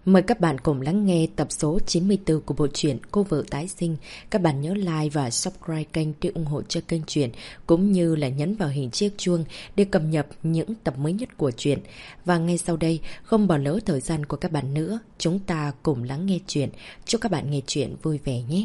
Mời các bạn cùng lắng nghe tập số 94 của bộ truyện Cô Vợ Tái Sinh. Các bạn nhớ like và subscribe kênh để ủng hộ cho kênh truyện, cũng như là nhấn vào hình chiếc chuông để cập nhật những tập mới nhất của truyện. Và ngay sau đây, không bỏ lỡ thời gian của các bạn nữa, chúng ta cùng lắng nghe truyện. Chúc các bạn nghe truyện vui vẻ nhé.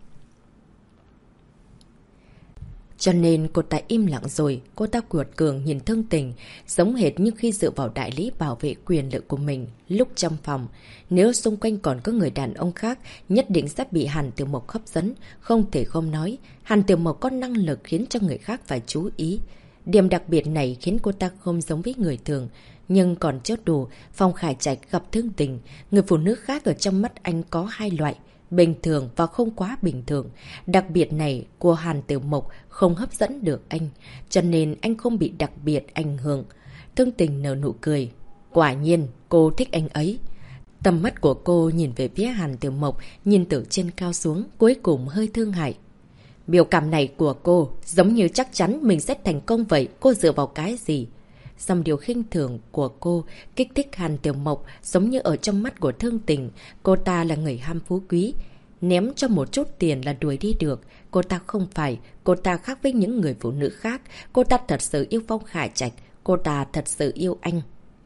Cho nên cô ta im lặng rồi, cô ta cuột cường nhìn Thương Tình, giống hệt như khi dựa vào đại lý bảo vệ quyền lợi của mình lúc trong phòng. Nếu xung quanh còn có người đàn ông khác, nhất định sẽ bị Hàn Tiểu Mộc hấp dẫn. Không thể không nói, Hàn Tiểu Mộc có năng lực khiến cho người khác phải chú ý. Điểm đặc biệt này khiến cô ta không giống với người thường. Nhưng còn chưa đủ, Phong Khải Trạch gặp Thương Tình, người phụ nữ khác ở trong mắt anh có hai loại: bình thường và không quá bình thường. Đặc biệt này của Hàn Tiểu Mộc không hấp dẫn được anh, cho nên anh không bị đặc biệt ảnh hưởng. Thương Tình nở nụ cười. Quả nhiên, cô thích anh ấy. Tầm mắt của cô nhìn về phía Hàn Tiểu Mộc, nhìn từ trên cao xuống, cuối cùng hơi thương hại. Biểu cảm này của cô giống như chắc chắn mình sẽ thành công vậy, cô dựa vào cái gì? Dòng điều khinh thường của cô kích thích Hàn Tiểu Mộc, giống như ở trong mắt của Thương Tình. Cô ta là người ham phú quý, ném cho một chút tiền là đuổi đi được. Cô ta không phải, cô ta khác với những người phụ nữ khác. Cô ta thật sự yêu Phong Khải Trạch, cô ta thật sự yêu anh.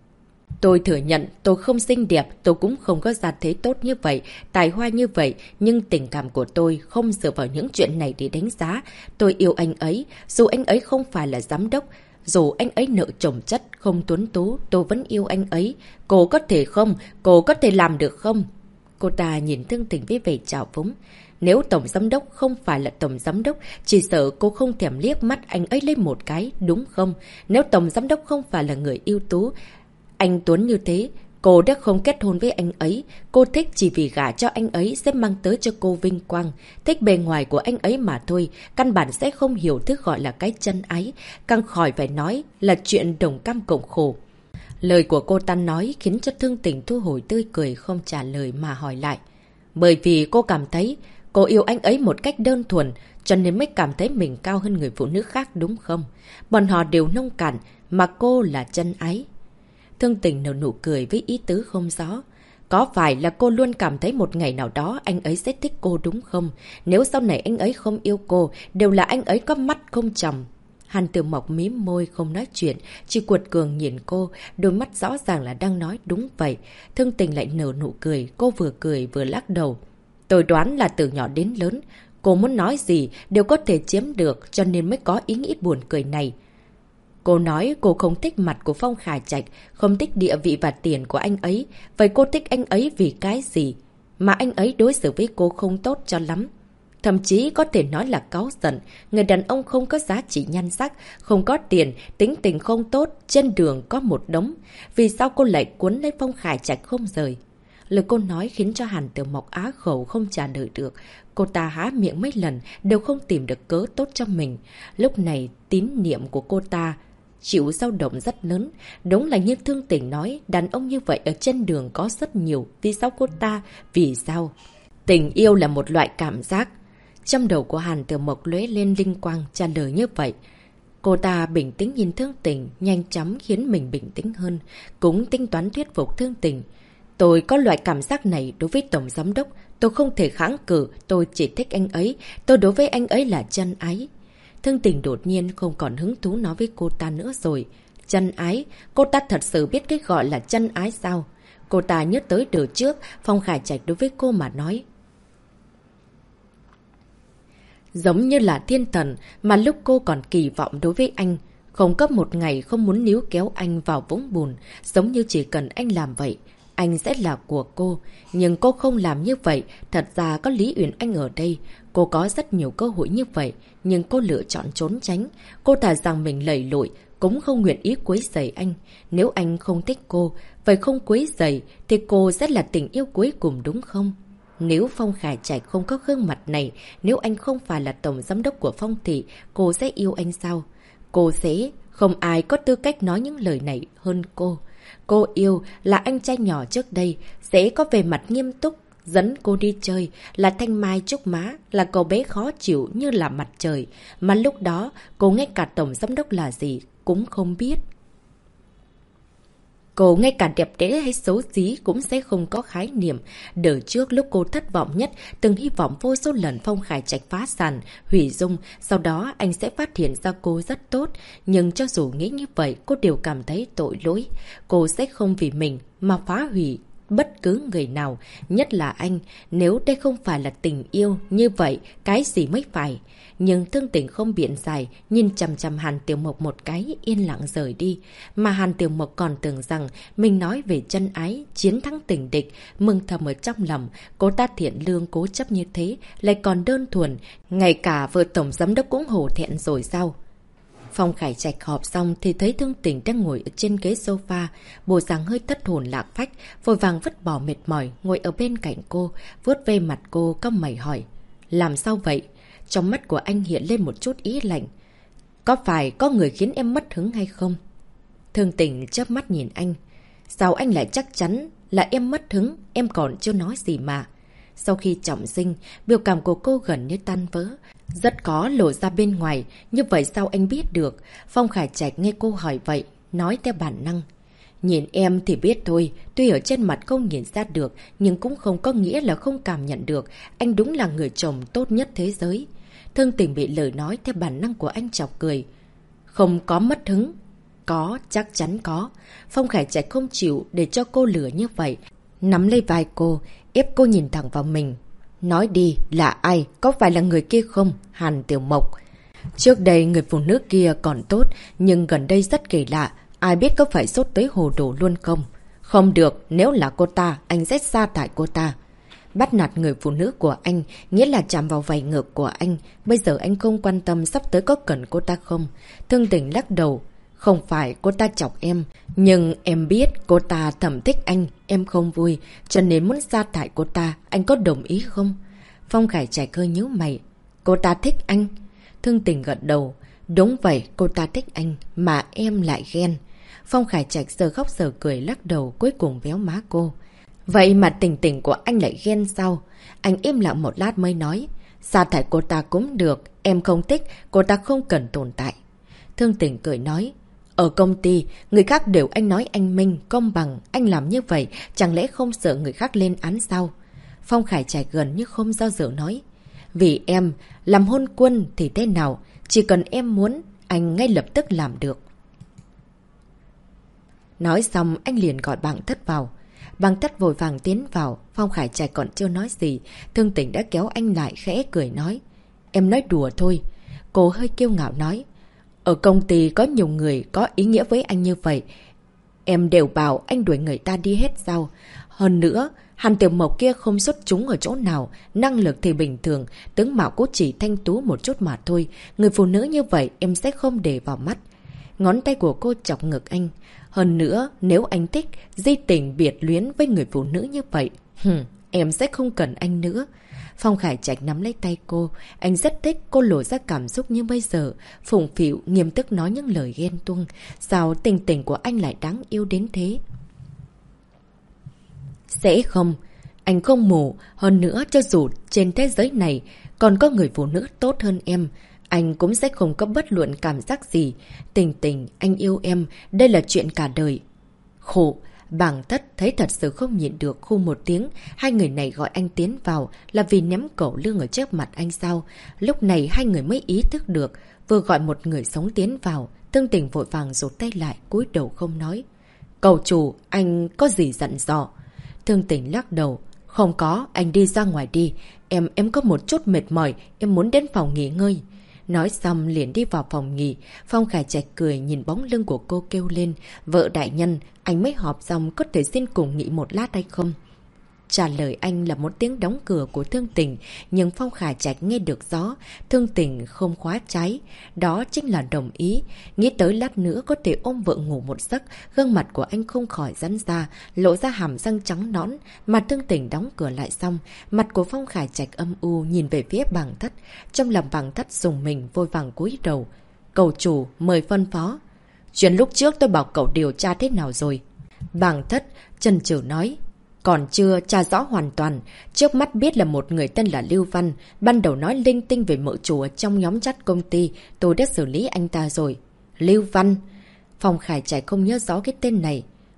Tôi thừa nhận tôi không xinh đẹp, tôi cũng không có gia thế tốt như vậy, tài hoa như vậy, nhưng tình cảm của tôi không dựa vào những chuyện này để đánh giá. Tôi yêu anh ấy, dù anh ấy không phải là giám đốc, dù anh ấy nợ chồng chất, không tuấn tú, tôi vẫn yêu anh ấy. Cô có thể không? Cô có thể làm được không? Cô ta nhìn Thương Tình với vẻ trào phúng. Nếu tổng giám đốc không phải là tổng giám đốc, chỉ sợ cô không thèm liếc mắt anh ấy lên một cái, đúng không? Nếu tổng giám đốc không phải là người ưu tú, anh Tuấn như thế, cô đã không kết hôn với anh ấy. Cô thích chỉ vì gả cho anh ấy sẽ mang tới cho cô vinh quang. Thích bề ngoài của anh ấy mà thôi, căn bản sẽ không hiểu thứ gọi là cái chân ái. Càng khỏi phải nói là chuyện đồng cam cộng khổ. Lời của cô ta nói khiến cho Thương Tình thu hồi tươi cười, không trả lời mà hỏi lại. Bởi vì cô cảm thấy cô yêu anh ấy một cách đơn thuần, cho nên mới cảm thấy mình cao hơn người phụ nữ khác, đúng không? Bọn họ đều nông cạn, mà cô là chân ái. Thương Tình nở nụ cười với ý tứ không rõ. Có phải là cô luôn cảm thấy một ngày nào đó anh ấy sẽ thích cô, đúng không? Nếu sau này anh ấy không yêu cô, đều là anh ấy có mắt không tròng. Hàn Tiểu Mộc mím môi không nói chuyện, chỉ cuột cường nhìn cô, đôi mắt rõ ràng là đang nói đúng vậy. Thương Tình lại nở nụ cười, cô vừa cười vừa lắc đầu. Tôi đoán là từ nhỏ đến lớn, cô muốn nói gì đều có thể chiếm được, cho nên mới có ý nghĩ buồn cười này. Cô nói cô không thích mặt của Phong Khải Trạch, không thích địa vị và tiền của anh ấy. Vậy cô thích anh ấy vì cái gì? Mà anh ấy đối xử với cô không tốt cho lắm. Thậm chí có thể nói là cáu giận. Người đàn ông không có giá trị nhan sắc, không có tiền, tính tình không tốt, trên đường có một đống. Vì sao cô lại cuốn lấy Phong Khải Trạch không rời? Lời cô nói khiến cho Hàn Tiểu Mộc á khẩu không trả lời được. Cô ta há miệng mấy lần đều không tìm được cớ tốt cho mình. Lúc này tín niệm của cô ta chịu dao động rất lớn. Đúng là như Thương Tình nói, đàn ông như vậy ở trên đường có rất nhiều. Vì sao cô ta? Vì sao? Tình yêu là một loại cảm giác. Trong đầu của Hàn Tiểu Mộc lóe lên linh quang, trả lời như vậy. Cô ta bình tĩnh nhìn Thương Tình, nhanh chóng khiến mình bình tĩnh hơn. Cũng tính toán thuyết phục Thương Tình. Tôi có loại cảm giác này đối với tổng giám đốc. Tôi không thể kháng cự, tôi chỉ thích anh ấy. Tôi đối với anh ấy là chân ái. Thương Tình đột nhiên không còn hứng thú nói với cô ta nữa rồi. Chân ái? Cô ta thật sự biết cái gọi là chân ái sao? Cô ta nhớ tới đời trước, Phong Khải Trạch đối với cô mà nói. Giống như là thiên thần mà lúc cô còn kỳ vọng đối với anh. Không có một ngày không muốn níu kéo anh vào vũng bùn. Giống như chỉ cần anh làm vậy, anh sẽ là của cô. Nhưng cô không làm như vậy. Thật ra có Lý Uyển Anh ở đây. Cô có rất nhiều cơ hội như vậy, nhưng cô lựa chọn trốn tránh. Cô thà rằng mình lầy lội, cũng không nguyện ý quấy rầy anh. Nếu anh không thích cô, vậy không quấy rầy, thì cô sẽ là tình yêu cuối cùng, đúng không? Nếu Phong Khải Trạch không có gương mặt này, nếu anh không phải là tổng giám đốc của Phong Thị, cô sẽ yêu anh sao? Cô sẽ... Không ai có tư cách nói những lời này hơn cô. Cô yêu là anh trai nhỏ trước đây, sẽ có về mặt nghiêm túc, dẫn cô đi chơi, là thanh mai trúc mã, là cậu bé khó chịu như là mặt trời. Mà lúc đó, cô ngay cả tổng giám đốc là gì cũng không biết. Cô ngay cả đẹp đẽ hay xấu xí cũng sẽ không có khái niệm. Đời trước lúc cô thất vọng nhất, từng hy vọng vô số lần Phong Khải Trạch phá sản, hủy dung, sau đó anh sẽ phát hiện ra cô rất tốt. Nhưng cho dù nghĩ như vậy, cô đều cảm thấy tội lỗi. Cô sẽ không vì mình mà phá hủy bất cứ người nào, nhất là anh. Nếu đây không phải là tình yêu, như vậy cái gì mới phải? Nhưng Thương Tình không biện giải, nhìn chằm chằm Hàn Tiểu Mộc một cái, yên lặng rời đi. Mà Hàn Tiểu Mộc còn tưởng rằng mình nói về chân ái, chiến thắng tình địch, mừng thầm ở trong lòng. Cô ta thiện lương cố chấp như thế, lại còn đơn thuần. Ngay cả vợ tổng giám đốc cũng hổ thẹn rồi sao? Phong Khải Trạch họp xong thì thấy Thương Tình đang ngồi ở trên ghế sofa, bộ dáng hơi thất hồn lạc phách, vội vàng vứt bỏ mệt mỏi, ngồi ở bên cạnh cô, vuốt ve mặt cô, cau mày hỏi. Làm sao vậy? Trong mắt của anh hiện lên một chút ý lạnh. Có phải có người khiến em mất hứng hay không? Thương Tình chớp mắt nhìn anh. Sao anh lại chắc chắn là em mất hứng, em còn chưa nói gì mà. Sau khi trọng sinh, biểu cảm của cô gần như tan vỡ. Rất có lộ ra bên ngoài, như vậy sao anh biết được? Phong Khải Trạch nghe cô hỏi vậy, nói theo bản năng. Nhìn em thì biết thôi, tuy ở trên mặt không nhìn ra được, nhưng cũng không có nghĩa là không cảm nhận được. Anh đúng là người chồng tốt nhất thế giới. Thương Tình bị lời nói theo bản năng của anh chọc cười. Không có mất hứng. Có, chắc chắn có. Phong Khải Trạch không chịu để cho cô lừa như vậy. Nắm lấy vai cô, ép cô nhìn thẳng vào mình. Nói đi, là ai? Có phải là người kia không? Hàn Tiểu Mộc. Trước đây người phụ nữ kia còn tốt, nhưng gần đây rất kỳ lạ. Ai biết có phải sốt tới hồ đồ luôn không? Không được, nếu là cô ta, anh sẽ sa thải cô ta. Bắt nạt người phụ nữ của anh, nghĩa là chạm vào vảy ngược của anh. Bây giờ anh không quan tâm sắp tới có cần cô ta không? Thương Tình lắc đầu. Không phải cô ta chọc em, nhưng em biết cô ta thầm thích anh, em không vui, cho nên muốn sa thải cô ta, anh có đồng ý không? Phong Khải Trạch hơi nhíu mày. Cô ta thích anh. Thương Tình gật đầu. Đúng vậy, cô ta thích anh, mà em lại ghen. Phong Khải Trạch giờ khóc giờ cười lắc đầu, cuối cùng véo má cô. Vậy mà Tình Tình của anh lại ghen sao? Anh im lặng một lát mới nói. Sa thải cô ta cũng được, em không thích, cô ta không cần tồn tại. Thương Tình cười nói. Ở công ty, người khác đều anh nói anh minh, công bằng, anh làm như vậy, chẳng lẽ không sợ người khác lên án sao? Phong Khải Trạch gần như không do dự nói. Vì em, làm hôn quân thì thế nào, chỉ cần em muốn, anh ngay lập tức làm được. Nói xong, anh liền gọi Bàng Thất vào. Bàng Thất vội vàng tiến vào, Phong Khải Trạch còn chưa nói gì, Thương Tình đã kéo anh lại khẽ cười nói. Em nói đùa thôi. Cô hơi kiêu ngạo nói. Ở công ty có nhiều người có ý nghĩa với anh như vậy. Em đều bảo anh đuổi người ta đi hết sao? Hơn nữa, Hàn Tiểu Mộc kia không xuất chúng ở chỗ nào, năng lực thì bình thường, tướng mạo cũng chỉ thanh tú một chút mà thôi. Người phụ nữ như vậy em sẽ không để vào mắt. Ngón tay của cô chọc ngực anh. Hơn nữa, nếu anh thích, di tình biệt luyến với người phụ nữ như vậy, em sẽ không cần anh nữa. Phong Khải Trạch nắm lấy tay cô. Anh rất thích cô lộ ra cảm xúc như bây giờ. Phụng phịu, nghiêm túc nói những lời ghen tuông. Sao Tình Tình của anh lại đáng yêu đến thế? Sẽ không. Anh không mù. Hơn nữa, cho dù trên thế giới này còn có người phụ nữ tốt hơn em, anh cũng sẽ không có bất luận cảm giác gì. Tình Tình, anh yêu em. Đây là chuyện cả đời. Khổ. Bàng Thất thấy thật sự không nhịn được, khu một tiếng. Hai người này gọi anh tiến vào là vì ném cẩu lương ở trước mặt anh sao? Lúc này hai người mới ý thức được. Vừa gọi một người sống tiến vào, Thương Tình vội vàng rụt tay lại, cúi đầu không nói. Cậu chủ, anh có gì dặn dò? Thương Tình lắc đầu. Không có, anh đi ra ngoài đi. Em có một chút mệt mỏi, em muốn đến phòng nghỉ ngơi. Nói xong liền đi vào phòng nghỉ. Phong Khải Trạch cười nhìn bóng lưng của cô kêu lên. Vợ đại nhân, anh mới họp xong, có thể xin cùng nghỉ một lát hay không? Trả lời anh là một tiếng đóng cửa của Thương Tình, nhưng Phong Khải Trạch nghe được rõ, Thương Tình không khóa trái. Đó chính là đồng ý. Nghĩ tới lát nữa có thể ôm vợ ngủ một giấc, gương mặt của anh không khỏi rắn ra, lộ ra hàm răng trắng nõn. Mà Thương Tình đóng cửa lại xong, mặt của Phong Khải Trạch âm u nhìn về phía Bàng Thất. Trong lòng Bàng Thất dùng mình vội vàng cúi đầu. Cậu chủ, mời phân phó. Chuyện lúc trước tôi bảo cậu điều tra thế nào rồi? Bàng Thất chần chừ nói. Còn chưa tra rõ hoàn toàn, trước mắt biết là một người tên là Lưu Văn, ban đầu nói linh tinh về mợ chủ ở trong nhóm chat công ty, tôi đã xử lý anh ta rồi. Lưu Văn? Phong Khải Trạch không nhớ rõ cái tên này.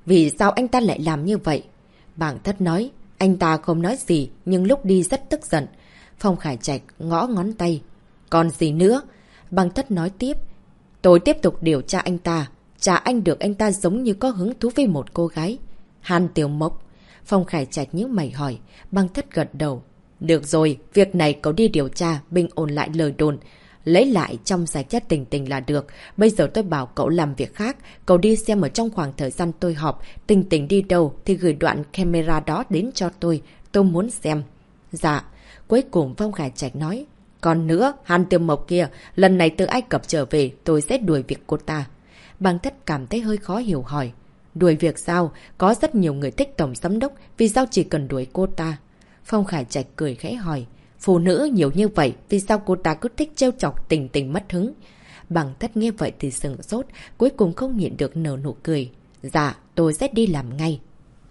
Vì sao anh ta lại làm như vậy? Bàng Thất nói. Anh ta không nói gì, nhưng lúc đi rất tức giận. Phong Khải Trạch ngõ ngón tay. Còn gì nữa? Bàng Thất nói tiếp. Tôi tiếp tục điều tra anh ta. Trả anh được anh ta giống như có hứng thú với một cô gái. Hàn Tiểu Mộc. Phong Khải Trạch nhíu mày hỏi. Bàng Thất gật đầu. Được rồi, việc này cậu đi điều tra, bình ổn lại lời đồn. Lấy lại trong sạch chất tình tình là được. Bây giờ tôi bảo cậu làm việc khác. Cậu đi xem ở trong khoảng thời gian tôi họp. Tình tình đi đâu thì gửi đoạn camera đó đến cho tôi. Tôi muốn xem. Dạ. Cuối cùng Phong Khải Trạch nói. Còn nữa, Hàn Tiểu Mộc kia, lần này từ Ai Cập trở về, tôi sẽ đuổi việc cô ta. Bàng Thất cảm thấy hơi khó hiểu hỏi. Đuổi việc sao? Có rất nhiều người thích tổng giám đốc, vì sao chỉ cần đuổi cô ta? Phong Khải Trạch cười khẽ hỏi. Phụ nữ nhiều như vậy, vì sao cô ta cứ thích trêu chọc tình tình mất hứng? Bàng Thất nghe vậy thì sừng sốt, cuối cùng không nhịn được nở nụ cười. Dạ, tôi sẽ đi làm ngay.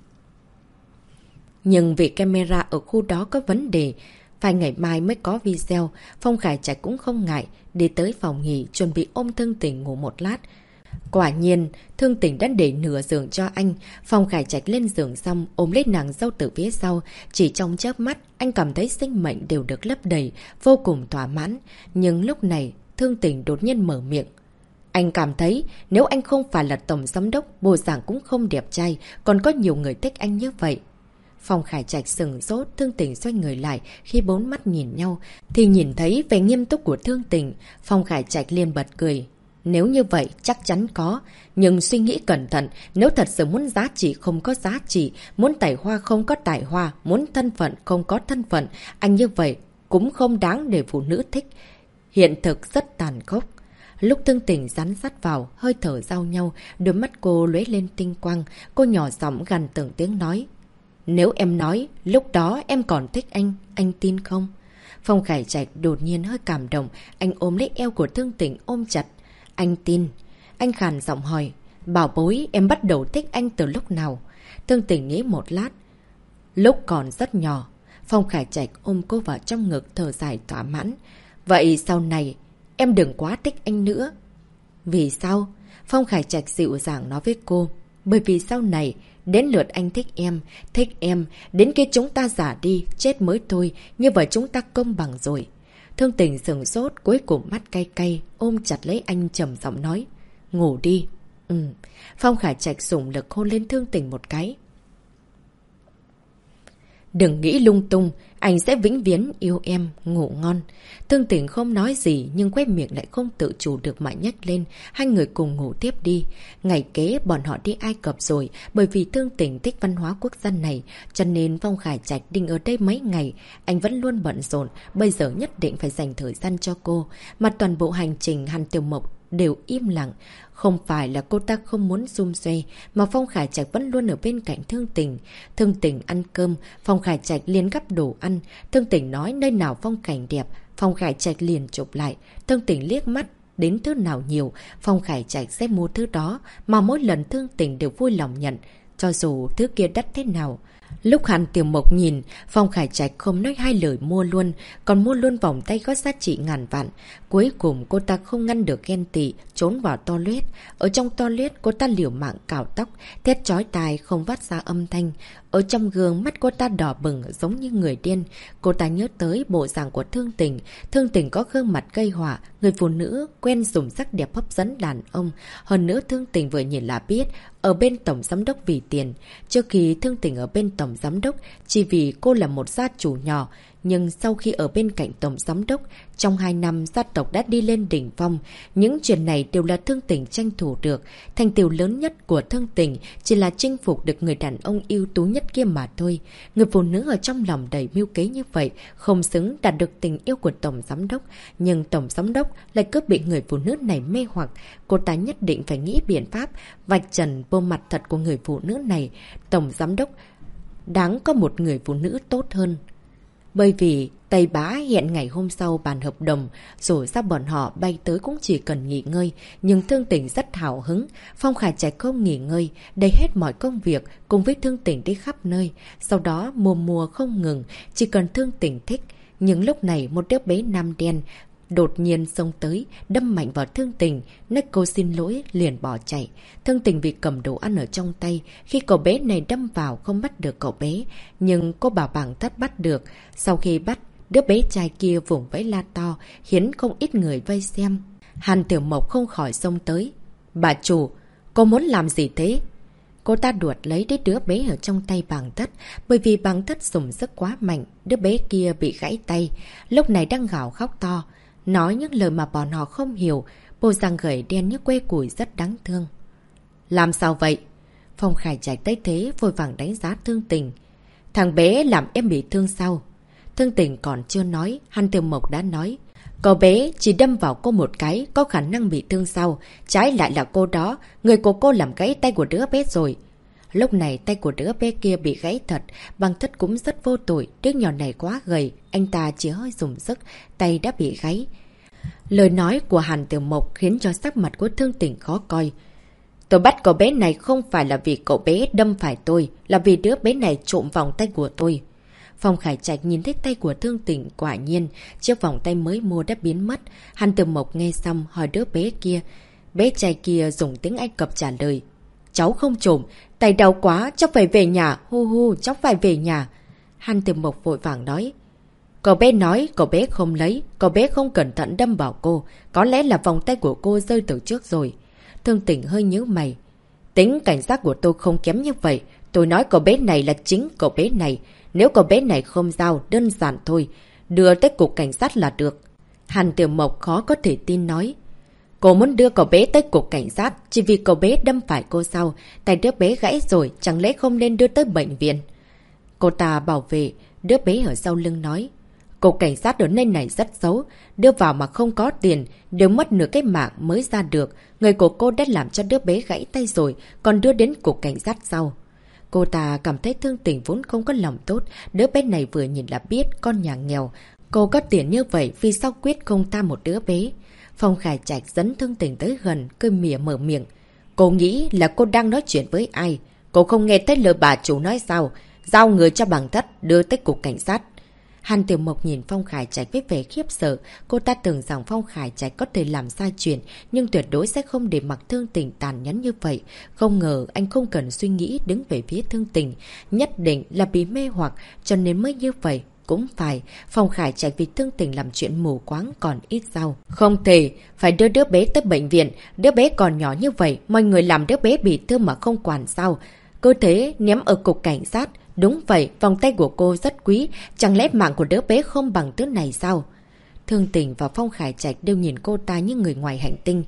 Nhưng vì camera ở khu đó có vấn đề, phải ngày mai mới có video, Phong Khải Trạch cũng không ngại, đi tới phòng nghỉ chuẩn bị ôm Thương Tình ngủ một lát. Quả nhiên, Thương Tình đã để nửa giường cho anh. Phong Khải Trạch lên giường xong, ôm lấy nàng dâu từ phía sau. Chỉ trong chớp mắt, anh cảm thấy sinh mệnh đều được lấp đầy, vô cùng thỏa mãn. Nhưng lúc này, Thương Tình đột nhiên mở miệng. Anh cảm thấy, nếu anh không phải là tổng giám đốc, bộ dạng cũng không đẹp trai, còn có nhiều người thích anh như vậy. Phong Khải Trạch sừng sốt, Thương Tình xoay người lại, khi bốn mắt nhìn nhau, thì nhìn thấy vẻ nghiêm túc của Thương Tình. Phong Khải Trạch liền bật cười. Nếu như vậy, chắc chắn có. Nhưng suy nghĩ cẩn thận, nếu thật sự muốn giá trị không có giá trị, muốn tài hoa không có tài hoa, muốn thân phận không có thân phận, anh như vậy cũng không đáng để phụ nữ thích. Hiện thực rất tàn khốc. Lúc Thương Tình rắn sát vào, hơi thở giao nhau, đôi mắt cô lóe lên tinh quang, cô nhỏ giọng gần từng tiếng nói. Nếu em nói, lúc đó em còn thích anh tin không? Phong Khải Trạch đột nhiên hơi cảm động, anh ôm lấy eo của Thương Tình ôm chặt. Anh tin. Anh khàn giọng hỏi. Bảo bối, em bắt đầu thích anh từ lúc nào? Thương Tình nghĩ một lát. Lúc còn rất nhỏ. Phong Khải Trạch ôm cô vào trong ngực thở dài thỏa mãn. Vậy sau này, em đừng quá thích anh nữa. Vì sao? Phong Khải Trạch dịu dàng nói với cô. Bởi vì sau này, đến lượt anh thích em, đến khi chúng ta giả đi, chết mới thôi, như vậy chúng ta công bằng rồi. Thương Tình sừng sốt, cuối cùng mắt cay cay, ôm chặt lấy anh trầm giọng nói. Ngủ đi. Phong Khải Trạch dùng lực hôn lên Thương Tình một cái. Đừng nghĩ lung tung, anh sẽ vĩnh viễn yêu em, ngủ ngon. Thương Tình không nói gì nhưng quét miệng lại không tự chủ được mà nhếch lên. Hai người cùng ngủ tiếp đi. Ngày kế bọn họ đi Ai Cập rồi, bởi vì Thương Tình thích văn hóa quốc dân này, cho nên Phong Khải Trạch định ở đây mấy ngày. Anh vẫn luôn bận rộn, bây giờ nhất định phải dành thời gian cho cô. Mà toàn bộ hành trình Hàn Tiểu Mộc đều im lặng. Không phải là cô ta không muốn xung xoe, mà Phong Khải Trạch vẫn luôn ở bên cạnh Thương Tình. Thương Tình ăn cơm, Phong Khải Trạch liền gắp đồ ăn. Thương Tình nói nơi nào phong cảnh đẹp, Phong Khải Trạch liền chụp lại. Thương Tình liếc mắt, đến thứ nào nhiều, Phong Khải Trạch sẽ mua thứ đó, mà mỗi lần Thương Tình đều vui lòng nhận, cho dù thứ kia đắt thế nào. Lúc Hàn Tiểu Mộc nhìn, Phong Khải Trạch không nói hai lời mua luôn, còn mua luôn vòng tay có giá trị ngàn vạn. Cuối cùng cô ta không ngăn được ghen tị, trốn vào toilet. Ở trong toilet cô ta liều mạng cạo tóc, thét chói tai không phát ra âm thanh. Ở trong gương mắt cô ta đỏ bừng giống như người điên. Cô ta nhớ tới bộ dạng của Thương Tình. Thương Tình có gương mặt gây họa, người phụ nữ quen dùng sắc đẹp hấp dẫn đàn ông. Hơn nữa Thương Tình vừa nhìn là biết, ở bên tổng giám đốc vì tiền. Trước khi Thương Tình ở bên tổng giám đốc, chỉ vì cô là một gia chủ nhỏ. Nhưng sau khi ở bên cạnh tổng giám đốc, trong 2 năm gia tộc đã đi lên đỉnh phong. Những chuyện này đều là Thương Tình tranh thủ được. Thành tựu lớn nhất của Thương Tình chỉ là chinh phục được người đàn ông ưu tú nhất kia mà thôi. Người phụ nữ ở trong lòng đầy mưu kế như vậy, không xứng đạt được tình yêu của tổng giám đốc. Nhưng tổng giám đốc lại cứ bị người phụ nữ này mê hoặc. Cô ta nhất định phải nghĩ biện pháp vạch trần bộ mặt thật của người phụ nữ này. Tổng giám đốc đáng có một người phụ nữ tốt hơn. Bởi vì Tây Bá hẹn ngày hôm sau bàn hợp đồng, rồi sao bọn họ bay tới cũng chỉ cần nghỉ ngơi. Nhưng Thương Tình rất hào hứng. Phong Khải Trạch không nghỉ ngơi, đầy hết mọi công việc, cùng với Thương Tình đi khắp nơi. Sau đó mùa không ngừng, chỉ cần Thương Tình thích. Nhưng lúc này một đứa bé nam đen đột nhiên xông tới, đâm mạnh vào Thương Tình, nói cô xin lỗi liền bỏ chạy. Thương Tình vì cầm đồ ăn ở trong tay, khi cậu bé này đâm vào không bắt được cậu bé, nhưng cô bảo Bàng Tất bắt được. Sau khi bắt, đứa bé trai kia vùng vẫy la to, khiến không ít người vây xem. Hàn Tiểu Mộc không khỏi xông tới. Bà chủ, cô muốn làm gì thế? Cô ta đuổi lấy đứa bé ở trong tay Bàng Tất, bởi vì Bàng Tất dùng sức quá mạnh, đứa bé kia bị gãy tay, lúc này đang gào khóc to, nói những lời mà bọn họ không hiểu, bộ dạng gầy đen như que củi rất đáng thương. Làm sao vậy? Phong Khải Trạch thấy thế vội vàng đánh giá Thương Tình. Thằng bé làm em bị thương sao? Thương Tình còn chưa nói, Hàn Tiểu Mộc đã nói. Cậu bé chỉ đâm vào cô một cái, có khả năng bị thương sau. Trái lại là cô đó, người của cô làm gãy tay của đứa bé rồi. Lúc này tay của đứa bé kia bị gãy thật, Bàng Tất cũng rất vô tội, đứa nhỏ này quá gầy, anh ta chỉ hơi dùng sức, tay đã bị gãy. Lời nói của Hàn Tiểu Mộc khiến cho sắc mặt của Thương Tình khó coi. Tôi bắt cậu bé này không phải là vì cậu bé đâm phải tôi, là vì đứa bé này trộm vòng tay của tôi. Phong Khải Trạch nhìn thấy tay của Thương Tình, quả nhiên, chiếc vòng tay mới mua đã biến mất. Hàn Tiểu Mộc nghe xong hỏi đứa bé kia. Bé trai kia dùng tiếng Ai Cập trả lời. Cháu không trộm, tay đau quá, cháu phải về nhà, hu hu, cháu phải về nhà. Hàn Tiểu Mộc vội vàng nói. Cậu bé nói cậu bé không lấy, cậu bé không cẩn thận đâm vào cô, có lẽ là vòng tay của cô rơi từ trước rồi. Thương Tình hơi nhíu mày. Tính cảnh giác của tôi không kém như vậy, tôi nói cậu bé này là chính cậu bé này. Nếu cậu bé này không giao, đơn giản thôi, đưa tới cục cảnh sát là được. Hàn Tiểu Mộc khó có thể tin nói. Cô muốn đưa cậu bé tới cục cảnh sát, chỉ vì cậu bé đâm phải cô sau, tay đứa bé gãy rồi, chẳng lẽ không nên đưa tới bệnh viện. Cô ta bảo vệ, đứa bé ở sau lưng nói. Cục cảnh sát ở nơi này rất xấu, đưa vào mà không có tiền, đều mất nửa cái mạng mới ra được. Người của cô đã làm cho đứa bé gãy tay rồi, còn đưa đến cục cảnh sát sau. Cô ta cảm thấy Thương Tình vốn không có lòng tốt, đứa bé này vừa nhìn là biết con nhà nghèo. Cô có tiền như vậy vì sao quyết không tha một đứa bé. Phong Khải Trạch dẫn Thương Tình tới gần, cười mỉa mở miệng. Cô nghĩ là cô đang nói chuyện với ai? Cô không nghe thấy lời bà chủ nói sao? Giao người cho Bàng Tất đưa tới cục cảnh sát. Hàn Tiểu Mộc nhìn Phong Khải Trạch với vẻ khiếp sợ. Cô ta tưởng rằng Phong Khải Trạch có thể làm sai chuyện, nhưng tuyệt đối sẽ không để mặc Thương Tình tàn nhẫn như vậy. Không ngờ anh không cần suy nghĩ đứng về phía Thương Tình. Nhất định là bị mê hoặc, cho nên mới như vậy. Cũng phải, Phong Khải Trạch vì Thương Tình làm chuyện mù quáng còn ít sao. Không thể, phải đưa đứa bé tới bệnh viện. Đứa bé còn nhỏ như vậy, mọi người làm đứa bé bị thương mà không quản sao. Cơ thế ném ở cục cảnh sát. Đúng vậy, vòng tay của cô rất quý, chẳng lẽ mạng của đứa bé không bằng thứ này sao? Thương Tình và Phong Khải Trạch đều nhìn cô ta như người ngoài hành tinh.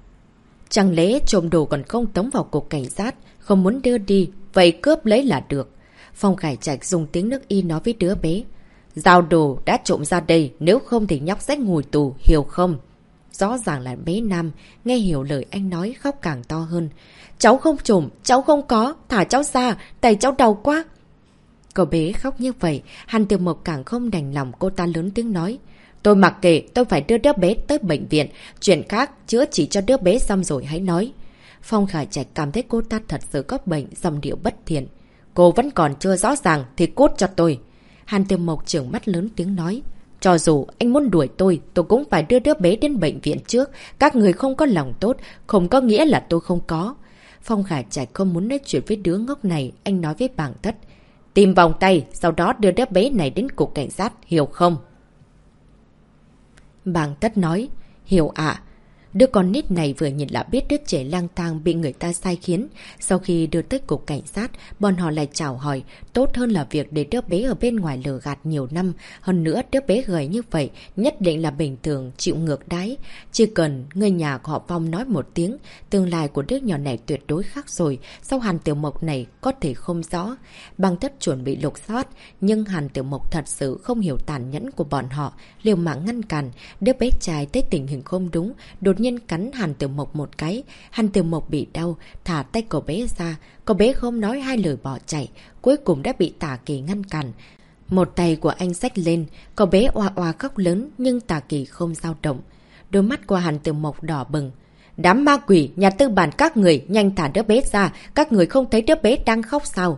Chẳng lẽ trộm đồ còn không tống vào cục cảnh sát, không muốn đưa đi, vậy cướp lấy là được. Phong Khải Trạch dùng tiếng nước Y nói với đứa bé. Giao đồ đã trộm ra đây, nếu không thì nhóc sẽ ngồi tù, hiểu không? Rõ ràng là bé Nam, nghe hiểu lời anh nói khóc càng to hơn. Cháu không trộm, cháu không có, thả cháu ra, tay cháu đau quá. Cậu bé khóc như vậy, Hàn Tiểu Mộc càng không đành lòng, cô ta lớn tiếng nói. Tôi mặc kệ, tôi phải đưa đứa bé tới bệnh viện, chuyện khác, chữa trị cho đứa bé xong rồi hãy nói. Phong Khải Trạch cảm thấy cô ta thật sự có bệnh, giọng điệu bất thiện. Cô vẫn còn chưa rõ ràng thì cút cho tôi. Hàn Tiểu Mộc trợn mắt lớn tiếng nói. Cho dù anh muốn đuổi tôi cũng phải đưa đứa bé đến bệnh viện trước. Các người không có lòng tốt, không có nghĩa là tôi không có. Phong Khải Trạch không muốn nói chuyện với đứa ngốc này, anh nói với Bàng Tất. Tìm vòng tay, sau đó đưa đứa bé này đến cục cảnh sát, hiểu không? Bàng Tất nói, hiểu ạ. Đứa con nít này vừa nhìn là biết đứa trẻ lang thang bị người ta sai khiến. Sau khi đưa tới cục cảnh sát, bọn họ lại chào hỏi, tốt hơn là việc để đứa bé ở bên ngoài lừa gạt nhiều năm. Hơn nữa, đứa bé gầy như vậy, nhất định là bình thường, chịu ngược đáy. Chỉ cần người nhà của họ Phong nói một tiếng, tương lai của đứa nhỏ này tuyệt đối khác rồi. Sau Hàn Tiểu Mộc này có thể không rõ. Bàng Tất chuẩn bị lục soát, nhưng Hàn Tiểu Mộc thật sự không hiểu tàn nhẫn của bọn họ, liều mạng ngăn cản. Đứa bé trai thấy tình hình không đúng, đột nhiên cắn Hàn Tiểu Mộc một cái. Hàn Tiểu Mộc bị đau, thả tay cậu bé ra. Cậu bé không nói hai lời bỏ chạy, cuối cùng đã bị Tả Kỳ ngăn cản. Một tay của anh xách lên, cậu bé oa oa khóc lớn nhưng Tả Kỳ không dao động. Đôi mắt của Hàn Tiểu Mộc đỏ bừng. Đám ma quỷ, nhà tư bản các người, nhanh thả đứa bé ra, các người không thấy đứa bé đang khóc sao?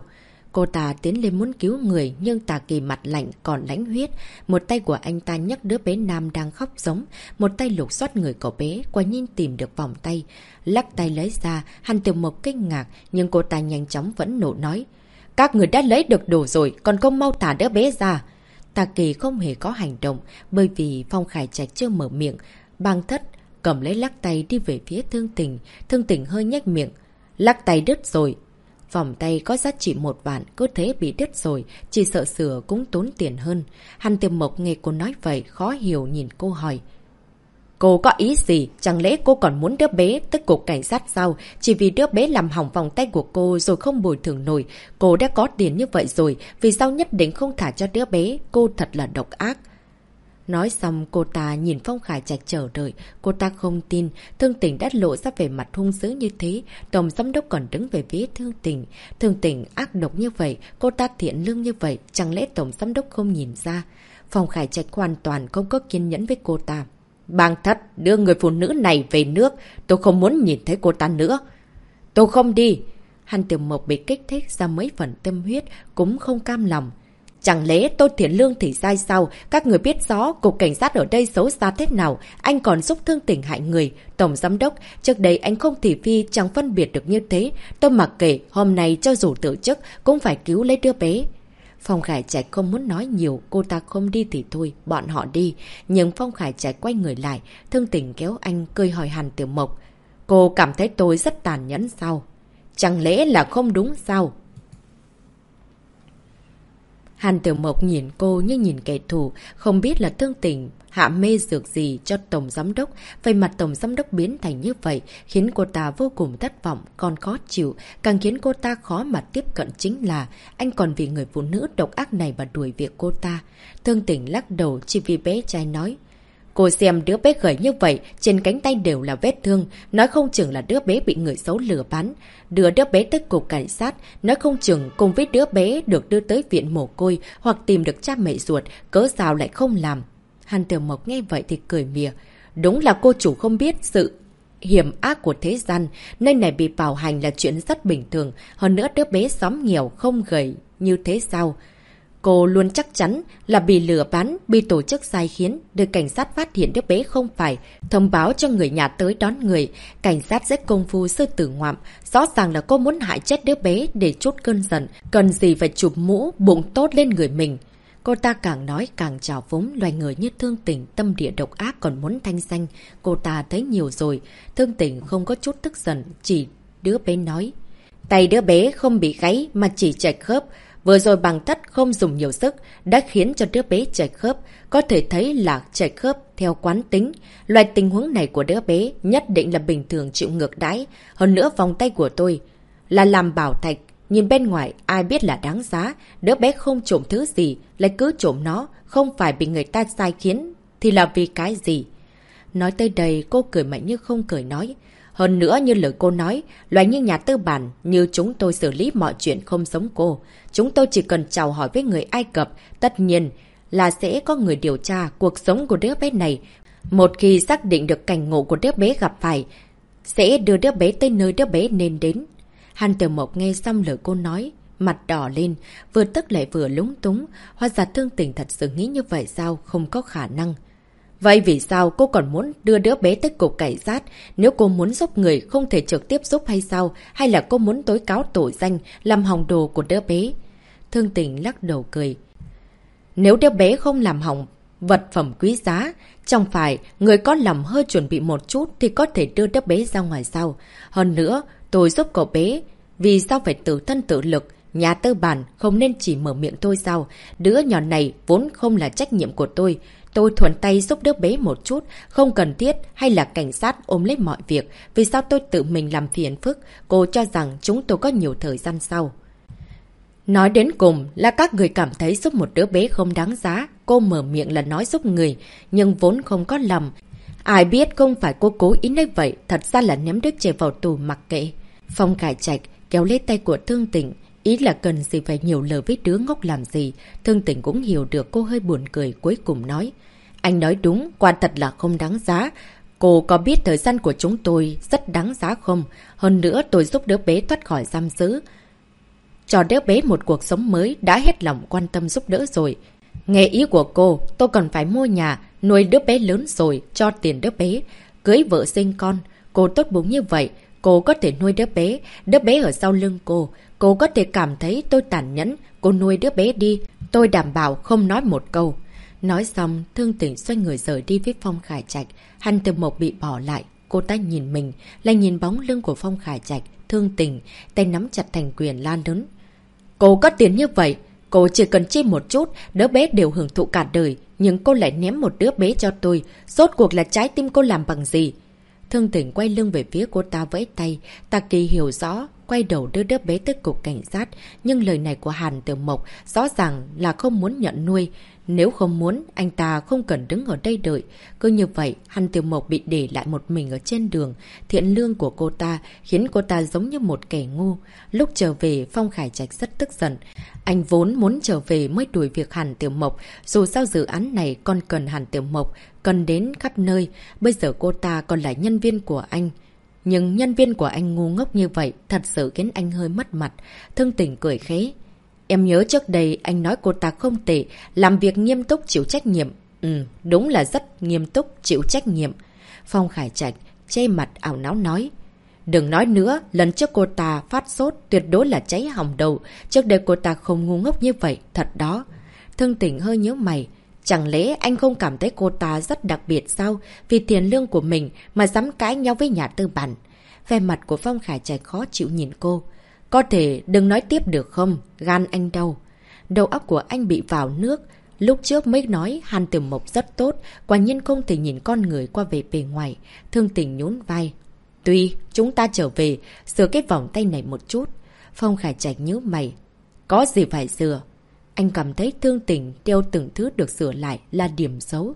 Cô ta tiến lên muốn cứu người nhưng Tà Kỳ mặt lạnh còn lãnh huyết. Một tay của anh ta nhấc đứa bé Nam đang khóc giống, một tay lục soát người cậu bé, quả nhiên tìm được vòng tay. Lắc tay lấy ra, Hàn Tiểu Mộc kinh ngạc nhưng cô ta nhanh chóng vẫn nộ nói. Các người đã lấy được đồ rồi, còn không mau thả đứa bé ra. Tà Kỳ không hề có hành động bởi vì Phong Khải Trạch chưa mở miệng. Bang Thất cầm lấy lắc tay đi về phía Thương Tình. Thương Tình hơi nhếch miệng. Lắc tay đứt rồi. Vòng tay có giá trị 1 vạn, cứ thế bị đứt rồi, chỉ sợ sửa cũng tốn tiền hơn. Hàn Tiểu Mộc nghe cô nói vậy, khó hiểu nhìn cô hỏi. Cô có ý gì? Chẳng lẽ cô còn muốn đứa bé tới cục cảnh sát sao? Chỉ vì đứa bé làm hỏng vòng tay của cô rồi không bồi thường nổi. Cô đã có tiền như vậy rồi, vì sao nhất định không thả cho đứa bé? Cô thật là độc ác. Nói xong cô ta nhìn Phong Khải Trạch chờ đợi. Cô ta không tin Thương Tình đã lộ ra vẻ mặt hung dữ như thế. Tổng giám đốc còn đứng về phía Thương Tình. Thương Tình ác độc như vậy, cô ta thiện lương như vậy, chẳng lẽ tổng giám đốc không nhìn ra? Phong Khải Trạch hoàn toàn không có kiên nhẫn với cô ta. Bang Thất, đưa người phụ nữ này về nước. Tôi không muốn nhìn thấy cô ta nữa. Tôi không đi. Hàn Tiểu Mộc bị kích thích ra mấy phần tâm huyết, cũng không cam lòng. Chẳng lẽ tôi thiện lương thì sai sao? Các người biết rõ cục cảnh sát ở đây xấu xa thế nào. Anh còn giúp Thương Tình hại người. Tổng giám đốc, trước đây anh không thị phi chẳng phân biệt được như thế. Tôi mặc kệ, hôm nay cho dù tự chức cũng phải cứu lấy đứa bé. Phong Khải Trạch không muốn nói nhiều, cô ta không đi thì thôi, bọn họ đi. Nhưng Phong Khải Trạch quay người lại, Thương Tình kéo anh cười hỏi Hàn Tiểu Mộc. Cô cảm thấy tôi rất tàn nhẫn sao? Chẳng lẽ là không đúng sao? Hàn Tiểu Mộc nhìn cô như nhìn kẻ thù, không biết là Thương Tình hạ mê dược gì cho tổng giám đốc. Vậy mặt tổng giám đốc biến thành như vậy, khiến cô ta vô cùng thất vọng, còn khó chịu. Càng khiến cô ta khó mà tiếp cận chính là anh còn vì người phụ nữ độc ác này mà đuổi việc cô ta. Thương Tình lắc đầu chỉ vì bé trai nói. Cô xem đứa bé gầy như vậy, trên cánh tay đều là vết thương, nói không chừng là đứa bé bị người xấu lừa bán. Đưa đứa bé tới cục cảnh sát, nói không chừng cùng với đứa bé được đưa tới viện mồ côi hoặc tìm được cha mẹ ruột, cớ sao lại không làm. Hàn Tiểu Mộc nghe vậy thì cười mỉa. Đúng là cô chủ không biết sự hiểm ác của thế gian, nơi này bị bạo hành là chuyện rất bình thường, hơn nữa đứa bé xóm nghèo không gầy như thế sao? Cô luôn chắc chắn là bị lừa bán, bị tổ chức sai khiến, được cảnh sát phát hiện đứa bé không phải, thông báo cho người nhà tới đón người. Cảnh sát rất công phu sư tử ngoạm, rõ ràng là cô muốn hại chết đứa bé để trút cơn giận, cần gì phải chụp mũ, bụng tốt lên người mình. Cô ta càng nói càng trào phúng, loài người như Thương Tình tâm địa độc ác còn muốn thanh danh. Cô ta thấy nhiều rồi, Thương Tình không có chút tức giận, chỉ đứa bé nói. Tay đứa bé không bị gãy mà chỉ chệch khớp. Vừa rồi Bang Thất không dùng nhiều sức, đã khiến cho đứa bé chệch khớp. Có thể thấy là chệch khớp theo quán tính. Loại tình huống này của đứa bé nhất định là bình thường chịu ngược đãi. Hơn nữa vòng tay của tôi là làm bảo thạch. Nhìn bên ngoài ai biết là đáng giá. Đứa bé không trộm thứ gì, lại cứ trộm nó. Không phải bị người ta sai khiến thì là vì cái gì? Nói tới đây cô cười mạnh như không cười nói. Hơn nữa như lời cô nói, loại như nhà tư bản như chúng tôi xử lý mọi chuyện không giống cô. Chúng tôi chỉ cần chào hỏi với người Ai Cập, tất nhiên là sẽ có người điều tra cuộc sống của đứa bé này. Một khi xác định được cảnh ngộ của đứa bé gặp phải, sẽ đưa đứa bé tới nơi đứa bé nên đến. Hàn Tiểu Mộc nghe xong lời cô nói, mặt đỏ lên, vừa tức lại vừa lúng túng. Hóa ra Thương Tình thật sự nghĩ như vậy sao? Không có khả năng. Vậy vì sao cô còn muốn đưa đứa bé tới cục cảnh sát? Nếu cô muốn giúp người không thể trực tiếp giúp hay sao? Hay là cô muốn tố cáo tội danh làm hỏng đồ của đứa bé? Thương Tình lắc đầu cười. Nếu đứa bé không làm hỏng vật phẩm quý giá, chẳng phải người có lòng hơi chuẩn bị một chút thì có thể đưa đứa bé ra ngoài sau. Hơn nữa, tôi giúp cậu bé. Vì sao phải tự thân tự lực? Nhà tư bản không nên chỉ mở miệng thôi sao? Đứa nhỏ này vốn không là trách nhiệm của tôi. Tôi thuận tay giúp đứa bé một chút, không cần thiết hay là cảnh sát ôm lấy mọi việc. Vì sao tôi tự mình làm phiền phức? Cô cho rằng chúng tôi có nhiều thời gian sau. Nói đến cùng là các người cảm thấy giúp một đứa bé không đáng giá. Cô mở miệng là nói giúp người, nhưng vốn không có lòng. Ai biết không phải cô cố ý nói vậy, thật ra là ném đứa trẻ vào tù mặc kệ. Phong Khải Trạch kéo lấy tay của Thương Tình, ý là cần gì phải nhiều lời với đứa ngốc làm gì. Thương Tình cũng hiểu được cô hơi buồn cười, cuối cùng nói. Anh nói đúng, quả thật là không đáng giá. Cô có biết thời gian của chúng tôi rất đáng giá không? Hơn nữa tôi giúp đứa bé thoát khỏi giam giữ. cho đứa bé một cuộc sống mới, đã hết lòng quan tâm giúp đỡ rồi. Nghe ý của cô, tôi còn phải mua nhà, nuôi đứa bé lớn rồi, cho tiền đứa bé, cưới vợ sinh con. Cô tốt bụng như vậy, cô có thể nuôi đứa bé ở sau lưng cô có thể cảm thấy tôi tàn nhẫn, cô nuôi đứa bé đi, tôi đảm bảo không nói một câu. Nói xong, Thương Tỉnh xoay người rời đi với Phong Khải Trạch. Hàn Tiểu Mộc bị bỏ lại, cô ta nhìn mình, lại nhìn bóng lưng của Phong Khải Trạch. Thương Tỉnh, tay nắm chặt thành quyền la lớn. Cô có tiền như vậy, cô chỉ cần chi một chút, đứa bé đều hưởng thụ cả đời, nhưng cô lại ném một đứa bé cho tôi, rốt cuộc là trái tim cô làm bằng gì? Thương Tỉnh quay lưng về phía cô ta vẫy tay, Tạ Kỳ hiểu rõ, quay đầu đưa đứa bé tới cục cảnh sát, nhưng lời này của Hàn Tiểu Mộc rõ ràng là không muốn nhận nuôi. Nếu không muốn, anh ta không cần đứng ở đây đợi. Cứ như vậy, Hàn Tiểu Mộc bị để lại một mình ở trên đường. Thiện lương của cô ta khiến cô ta giống như một kẻ ngu. Lúc trở về, Phong Khải Trạch rất tức giận. Anh vốn muốn trở về mới đuổi việc Hàn Tiểu Mộc. Dù sao dự án này còn cần Hàn Tiểu Mộc, cần đến khắp nơi. Bây giờ cô ta còn là nhân viên của anh. Nhưng nhân viên của anh ngu ngốc như vậy thật sự khiến anh hơi mất mặt. Thương Tỉnh cười khẽ. Em nhớ trước đây anh nói cô ta không tệ, làm việc nghiêm túc chịu trách nhiệm. Đúng là rất nghiêm túc chịu trách nhiệm. Phong Khải Trạch che mặt ảo não nói. Đừng nói nữa, lần trước cô ta phát sốt tuyệt đối là cháy hỏng đầu. Trước đây cô ta không ngu ngốc như vậy, thật đó. Thương Tỉnh hơi nhớ mày. Chẳng lẽ anh không cảm thấy cô ta rất đặc biệt sao? Vì tiền lương của mình mà dám cãi nhau với nhà tư bản. Vẻ mặt của Phong Khải Trạch khó chịu nhìn cô. Có thể đừng nói tiếp được không? Gan anh đâu? Đầu óc của anh bị vào nước. Lúc trước mới nói Hàn Tiểu Mộc rất tốt, quả nhiên không thể nhìn con người qua về bề ngoài. Thương Tình nhún vai. Tuy chúng ta trở về, sửa cái vòng tay này một chút. Phong Khải Trạch nhíu mày. Có gì phải sửa? Anh cảm thấy Thương Tình đeo từng thứ được sửa lại là điểm xấu.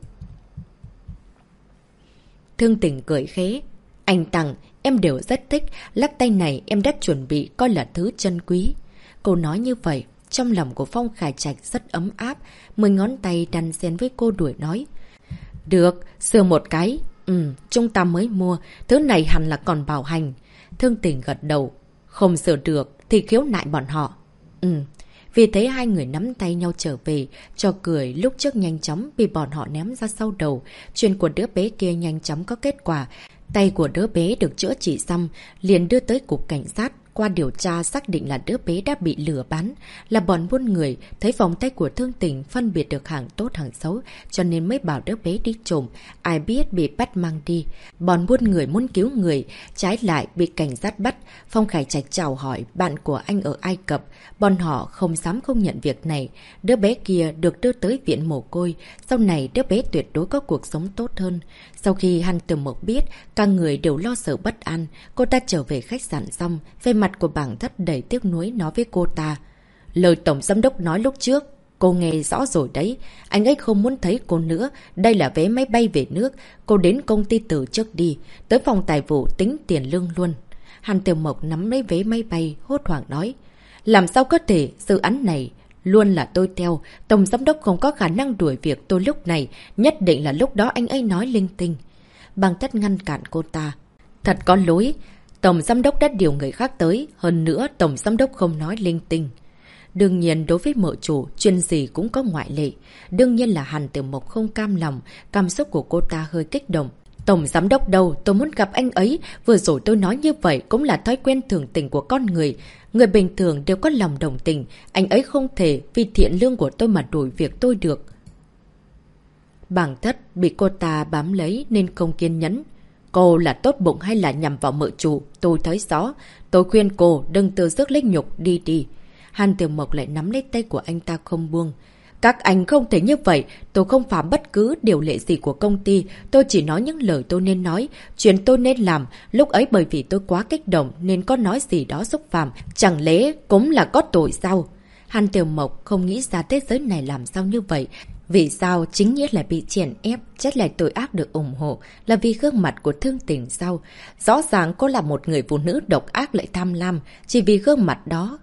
Thương Tình cười khẽ. Anh tặng, em đều rất thích, lắc tay này em đã chuẩn bị coi là thứ chân quý. Cô nói như vậy, trong lòng của Phong Khải Trạch rất ấm áp, 10 ngón tay đan xen với cô đuổi nói. Được, sửa một cái. Chúng ta mới mua, thứ này hẳn là còn bảo hành. Thương Tình gật đầu. Không sửa được thì khiếu nại bọn họ. Vì thế hai người nắm tay nhau trở về, cho cười lúc trước nhanh chóng bị bọn họ ném ra sau đầu. Chuyện của đứa bé kia nhanh chóng có kết quả. Tay của đứa bé được chữa trị xong, liền đưa tới cục cảnh sát. Qua điều tra xác định là đứa bé đã bị lừa bán, là bọn buôn người, thấy vòng tay của Thương Tình phân biệt được hàng tốt hàng xấu, cho nên mới bảo đứa bé đi trộm. Ai biết bị bắt mang đi. Bọn buôn người muốn cứu người, trái lại bị cảnh sát bắt. Phong Khải Trạch chào hỏi bạn của anh ở Ai Cập. Bọn họ không dám không nhận việc này. Đứa bé kia được đưa tới viện mồ côi. Sau này đứa bé tuyệt đối có cuộc sống tốt hơn. Sau khi Hàn Tiểu Mộc biết, các người đều lo sợ bất an. Cô ta trở về khách sạn xong, về mặt của Bàng Thất đầy tiếc nuối nói với cô ta. Lời tổng giám đốc nói lúc trước, cô nghe rõ rồi đấy. Anh ấy không muốn thấy cô nữa. Đây là vé máy bay về nước. Cô đến công ty từ trước đi. Tới phòng tài vụ tính tiền lương luôn. Hàn Tiểu Mộc nắm lấy vé máy bay, hốt hoảng nói. Làm sao có thể, dự án này luôn là tôi theo. Tổng giám đốc không có khả năng đuổi việc tôi lúc này. Nhất định là lúc đó anh ấy nói linh tinh. Bàng Thất ngăn cản cô ta. Thật có lỗi. Tổng giám đốc đã điều người khác tới. Hơn nữa, tổng giám đốc không nói linh tinh. Đương nhiên, đối với mợ chủ, chuyện gì cũng có ngoại lệ. Đương nhiên là Hàn Tiểu Mộc không cam lòng. Cảm xúc của cô ta hơi kích động. Tổng giám đốc đâu, tôi muốn gặp anh ấy. Vừa rồi tôi nói như vậy cũng là thói quen thường tình của con người. Người bình thường đều có lòng đồng tình. Anh ấy không thể vì thiện lương của tôi mà đuổi việc tôi được. Bàng Thất bị cô ta bám lấy nên không kiên nhẫn. Cô là tốt bụng hay là nhằm vào mợ chủ, tôi thấy rõ. Tôi khuyên cô đừng tự dứt lấy nhục, đi đi. Hàn Tiểu Mộc lại nắm lấy tay của anh ta không buông. Các anh không thể như vậy, tôi không phạm bất cứ điều lệ gì của công ty. Tôi chỉ nói những lời tôi nên nói, chuyện tôi nên làm. Lúc ấy bởi vì tôi quá kích động nên có nói gì đó xúc phạm. Chẳng lẽ cũng là có tội sao? Hàn Tiểu Mộc không nghĩ ra thế giới này làm sao như vậy. Vì sao chính nghĩa lại bị chèn ép, chết lại tội ác được ủng hộ, là vì gương mặt của Thương Tình sao? Rõ ràng cô là một người phụ nữ độc ác lại tham lam, chỉ vì gương mặt đó.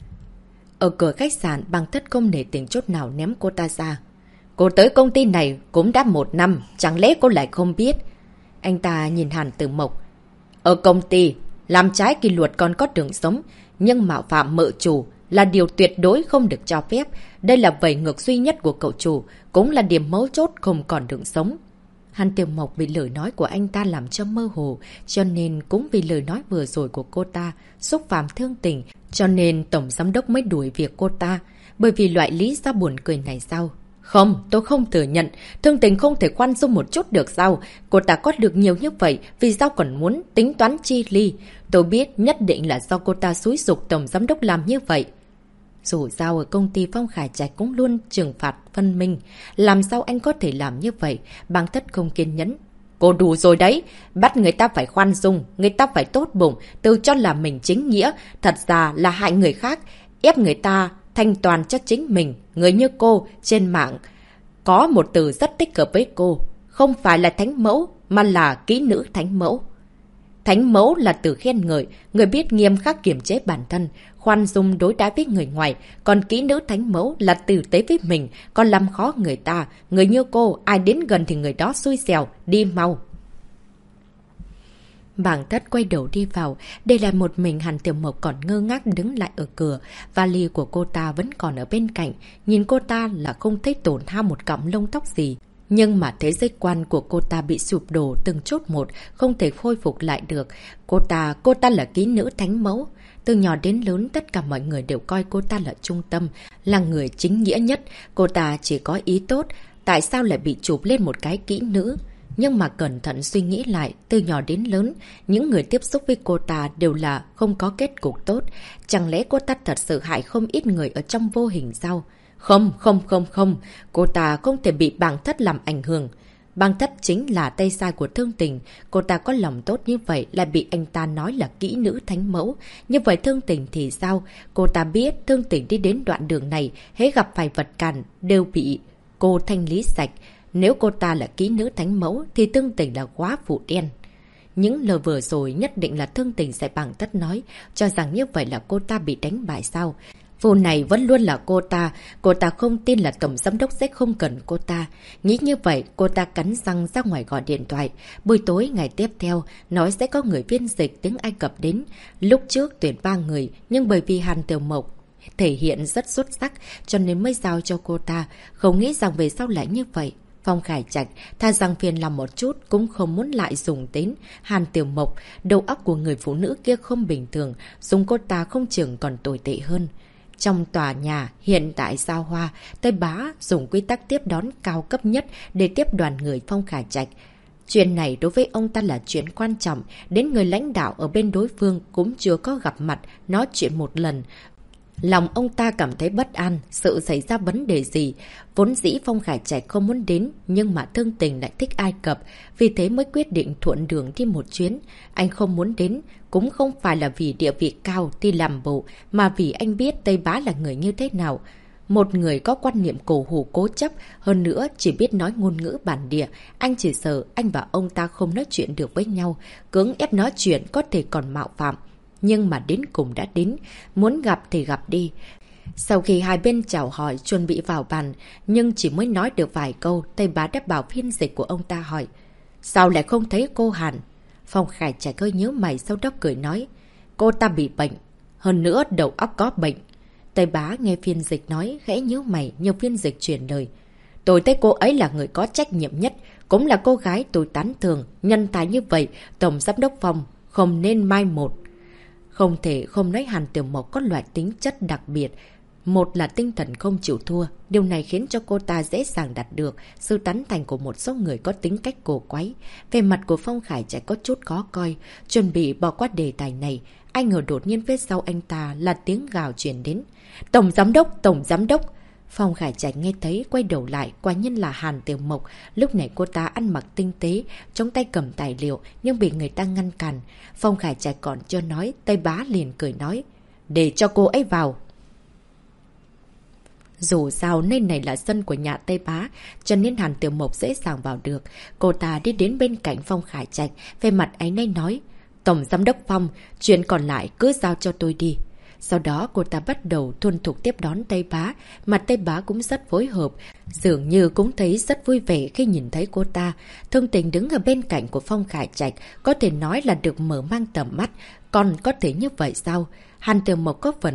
Ở cửa khách sạn, Bàng Thất không nể tình chút nào ném cô ta ra. Cô tới công ty này cũng đã 1 năm, chẳng lẽ cô lại không biết? Anh ta nhìn Hàn Tử Mộc. Ở công ty, làm trái kỷ luật còn có đường sống, nhưng mạo phạm mợ chủ, là điều tuyệt đối không được cho phép. Đây là vẩy ngược duy nhất của cậu chủ, cũng là điểm mấu chốt không còn đường sống. Hàn Tiểu Mộc bị lời nói của anh ta làm cho mơ hồ, cho nên cũng vì lời nói vừa rồi của cô ta, xúc phạm Thương Tình, cho nên Tổng Giám Đốc mới đuổi việc cô ta. Bởi vì loại lý do buồn cười này sao? Không, tôi không thừa nhận. Thương Tình không thể khoan dung một chút được sao? Cô ta có được nhiều như vậy, vì sao còn muốn tính toán chi ly? Tôi biết nhất định là do cô ta xúi giục Tổng Giám Đốc làm như vậy. Dù sao ở công ty Phong Khải Trạch cũng luôn trừng phạt phân minh. Làm sao anh có thể làm như vậy? Bang Thất không kiên nhẫn. Cô đủ rồi đấy. Bắt người ta phải khoan dung, người ta phải tốt bụng, tự cho là mình chính nghĩa. Thật ra là hại người khác, ép người ta thanh toàn cho chính mình. Người như cô, trên mạng, có một từ rất thích hợp với cô. Không phải là thánh mẫu, mà là kỹ nữ thánh mẫu. Thánh mẫu là từ khen ngợi, người biết nghiêm khắc kiềm chế bản thân, khoan dung đối đãi với người ngoài. Còn kỹ nữ thánh mẫu là tử tế với mình, còn làm khó người ta. Người như cô, ai đến gần thì người đó xui xẻo, đi mau. Bàng Thất quay đầu đi vào, đây là một mình Hàn Tiểu Mộc còn ngơ ngác đứng lại ở cửa. Vali của cô ta vẫn còn ở bên cạnh, nhìn cô ta là không thấy tổn hao một cọng lông tóc gì. Nhưng mà thế giới quan của cô ta bị sụp đổ từng chút một, không thể khôi phục lại được. Cô ta là kỹ nữ thánh mẫu. Từ nhỏ đến lớn tất cả mọi người đều coi cô ta là trung tâm, là người chính nghĩa nhất. Cô ta chỉ có ý tốt, tại sao lại bị chụp lên một cái kỹ nữ? Nhưng mà cẩn thận suy nghĩ lại, từ nhỏ đến lớn, những người tiếp xúc với cô ta đều là không có kết cục tốt. Chẳng lẽ cô ta thật sự hại không ít người ở trong vô hình sao? Không, cô ta không thể bị Bàng Thất làm ảnh hưởng. Bàng Thất chính là tay sai của Thương Tình. Cô ta có lòng tốt như vậy lại bị anh ta nói là kỹ nữ thánh mẫu. Như vậy Thương Tình thì sao? Cô ta biết Thương Tình đi đến đoạn đường này, hễ gặp phải vật cản, đều bị cô thanh lý sạch. Nếu cô ta là kỹ nữ thánh mẫu thì Thương Tình là quá phụ đen. Những lời vừa rồi nhất định là Thương Tình sẽ Bàng Thất nói, cho rằng như vậy là cô ta bị đánh bại sao? Vụ này vẫn luôn là cô ta không tin là Tổng Giám Đốc sẽ không cần cô ta. Nghĩ như vậy, cô ta cắn răng ra ngoài gọi điện thoại. Buổi tối ngày tiếp theo, nói sẽ có người phiên dịch tiếng Ai Cập đến. Lúc trước tuyển 3 người, nhưng bởi vì Hàn Tiểu Mộc thể hiện rất xuất sắc, cho nên mới giao cho cô ta. Không nghĩ rằng về sau lại như vậy. Phong Khải Trạch, tha rằng phiền lòng một chút cũng không muốn lại dùng đến Hàn Tiểu Mộc. Đầu óc của người phụ nữ kia không bình thường, dùng cô ta không chừng còn tồi tệ hơn. Trong tòa nhà hiện tại Giao Hoa, Tây Bá dùng quy tắc tiếp đón cao cấp nhất để tiếp đoàn người Phong Khải Trạch. Chuyện này đối với ông ta là chuyện quan trọng, đến người lãnh đạo ở bên đối phương cũng chưa có gặp mặt, nói chuyện một lần. Lòng ông ta cảm thấy bất an, sự xảy ra vấn đề gì. Vốn dĩ Phong Khải Trạch không muốn đến, nhưng mà Thương Tình lại thích Ai Cập, vì thế mới quyết định thuận đường đi một chuyến. Anh không muốn đến, cũng không phải là vì địa vị cao thì làm bộ, mà vì anh biết Tây Bá là người như thế nào. Một người có quan niệm cổ hủ cố chấp, hơn nữa chỉ biết nói ngôn ngữ bản địa. Anh chỉ sợ anh và ông ta không nói chuyện được với nhau, cưỡng ép nói chuyện có thể còn mạo phạm. Nhưng mà đến cùng đã đến, muốn gặp thì gặp đi. Sau khi hai bên chào hỏi chuẩn bị vào bàn, nhưng chỉ mới nói được vài câu, Tây Bá đã bảo phiên dịch của ông ta hỏi. Sao lại không thấy cô Hàn? Phong Khải Trạch hơi nhíu mày sau đó cười nói. Cô ta bị bệnh, hơn nữa đầu óc có bệnh. Tây Bá nghe phiên dịch nói, khẽ nhíu mày, nhiều phiên dịch chuyển lời. Tôi thấy cô ấy là người có trách nhiệm nhất, cũng là cô gái tôi tán thường, nhân tài như vậy, Tổng Giám Đốc Phong không nên mai một. Không thể không nói Hàn Tiểu Mộc có loại tính chất đặc biệt. Một là tinh thần không chịu thua. Điều này khiến cho cô ta dễ dàng đạt được sự tán thành của một số người có tính cách cổ quái. Về mặt của Phong Khải Trạch có chút khó coi. Chuẩn bị bỏ qua đề tài này. Ai ngờ đột nhiên phía sau anh ta là tiếng gào truyền đến. Tổng Giám Đốc! Tổng Giám Đốc! Phong Khải Trạch nghe thấy quay đầu lại, quả nhiên là Hàn Tiểu Mộc. Lúc này cô ta ăn mặc tinh tế, trong tay cầm tài liệu nhưng bị người ta ngăn cản. Phong Khải Trạch còn chưa nói, Tây Bá liền cười nói, để cho cô ấy vào. Dù sao nơi này là sân của nhà Tây Bá, cho nên Hàn Tiểu Mộc dễ dàng vào được. Cô ta đi đến bên cạnh Phong Khải Trạch, về mặt áy náy nói, Tổng Giám Đốc Phong, chuyện còn lại cứ giao cho tôi đi. Sau đó cô ta bắt đầu thuần thục tiếp đón Tây Bá, mà Tây Bá cũng rất phối hợp, dường như cũng thấy rất vui vẻ khi nhìn thấy cô ta. Thương Tình đứng ở bên cạnh của Phong Khải Trạch, có thể nói là được mở mang tầm mắt, còn có thể như vậy sao? Hàn Tiểu Mộc có phần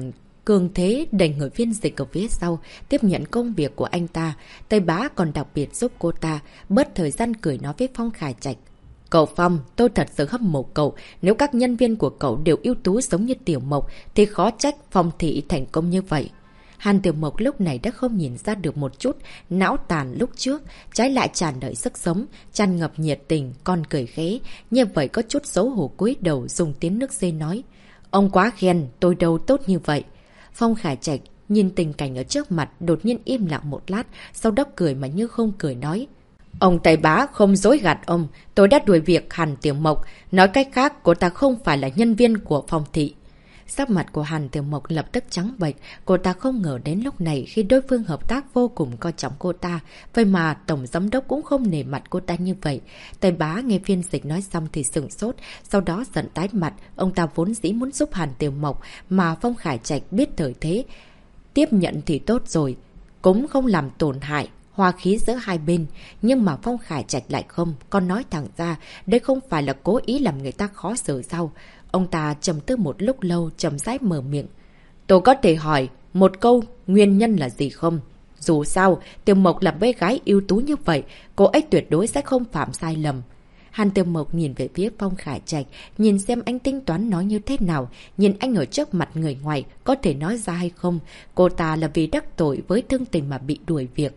cường thế đẩy người phiên dịch ở phía sau, tiếp nhận công việc của anh ta. Tây Bá còn đặc biệt giúp cô ta, bớt thời gian cười nói với Phong Khải Trạch. Cậu Phong, tôi thật sự hâm mộ cậu. Nếu các nhân viên của cậu đều ưu tú giống như Tiểu Mộc, thì khó trách Phong thị thành công như vậy. Hàn Tiểu Mộc lúc này đã không nhìn ra được một chút não tàn lúc trước, trái lại tràn đầy sức sống, tràn ngập nhiệt tình, còn cười khẽ. Như vậy có chút xấu hổ cúi đầu dùng tiếng nước dê nói. Ông quá khen, tôi đâu tốt như vậy. Phong Khải Trạch nhìn tình cảnh ở trước mặt, đột nhiên im lặng một lát, sau đó cười mà như không cười nói. Ông Tây Bá không dối gạt ông, tôi đã đuổi việc Hàn Tiểu Mộc. Nói cách khác, cô ta không phải là nhân viên của Phong thị. Sắc mặt của Hàn Tiểu Mộc lập tức trắng bệch, cô ta không ngờ đến lúc này khi đối phương hợp tác vô cùng coi trọng cô ta, vậy mà tổng giám đốc cũng không nể mặt cô ta như vậy. Tây Bá nghe phiên dịch nói xong thì sửng sốt, sau đó giận tái mặt, ông ta vốn dĩ muốn giúp Hàn Tiểu Mộc mà Phong Khải Trạch biết thời thế, tiếp nhận thì tốt rồi, cũng không làm tổn hại hòa khí giữa hai bên, nhưng mà Phong Khải Trạch lại không, còn nói thẳng ra, đây không phải là cố ý làm người ta khó xử sao. Ông ta trầm tư một lúc lâu, chậm rãi mở miệng. Tôi có thể hỏi một câu nguyên nhân là gì không? Dù sao, Tiểu Mộc là bé gái ưu tú như vậy, cô ấy tuyệt đối sẽ không phạm sai lầm. Hàn Tiểu Mộc nhìn về phía Phong Khải Trạch, nhìn xem anh tính toán nói như thế nào, nhìn anh ở trước mặt người ngoài, có thể nói ra hay không? Cô ta là vì đắc tội với Thương Tình mà bị đuổi việc.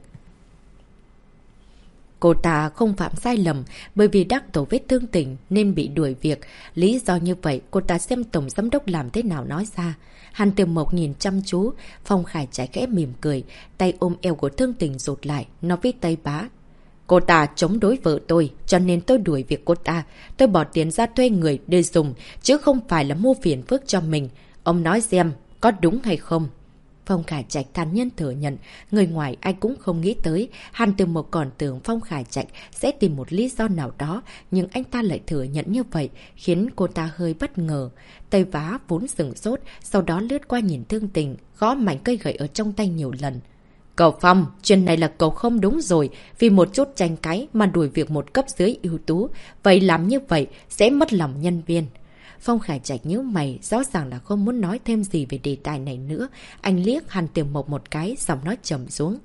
Cô ta không phạm sai lầm bởi vì đắc tội với Thương Tình nên bị đuổi việc. Lý do như vậy, cô ta xem tổng giám đốc làm thế nào nói ra. Hàn Tiểu Mộc nhìn chăm chú, Phong Khải Trạch khẽ mỉm cười, tay ôm eo của Thương Tình rụt lại, nói với Tây Bá. Cô ta chống đối vợ tôi, cho nên tôi đuổi việc cô ta. Tôi bỏ tiền ra thuê người để dùng, chứ không phải là mua phiền phức cho mình. Ông nói xem, có đúng hay không? Phong Khải Trạch thản nhiên thừa nhận, người ngoài ai cũng không nghĩ tới, Hàn Tiểu Mộc còn tưởng Phong Khải Trạch sẽ tìm một lý do nào đó, nhưng anh ta lại thừa nhận như vậy, khiến cô ta hơi bất ngờ. Tây Bá vốn sửng sốt, sau đó lướt qua nhìn Thương Tình, gõ mạnh cây gậy ở trong tay nhiều lần. Cậu Phong, chuyện này là cậu không đúng rồi, vì một chút tranh cãi mà đuổi việc một cấp dưới ưu tú, vậy làm như vậy sẽ mất lòng nhân viên. Phong Khải Trạch nhíu mày, rõ ràng là không muốn nói thêm gì về đề tài này nữa. Anh liếc Hàn Tiểu Mộc một cái, giọng nói trầm xuống.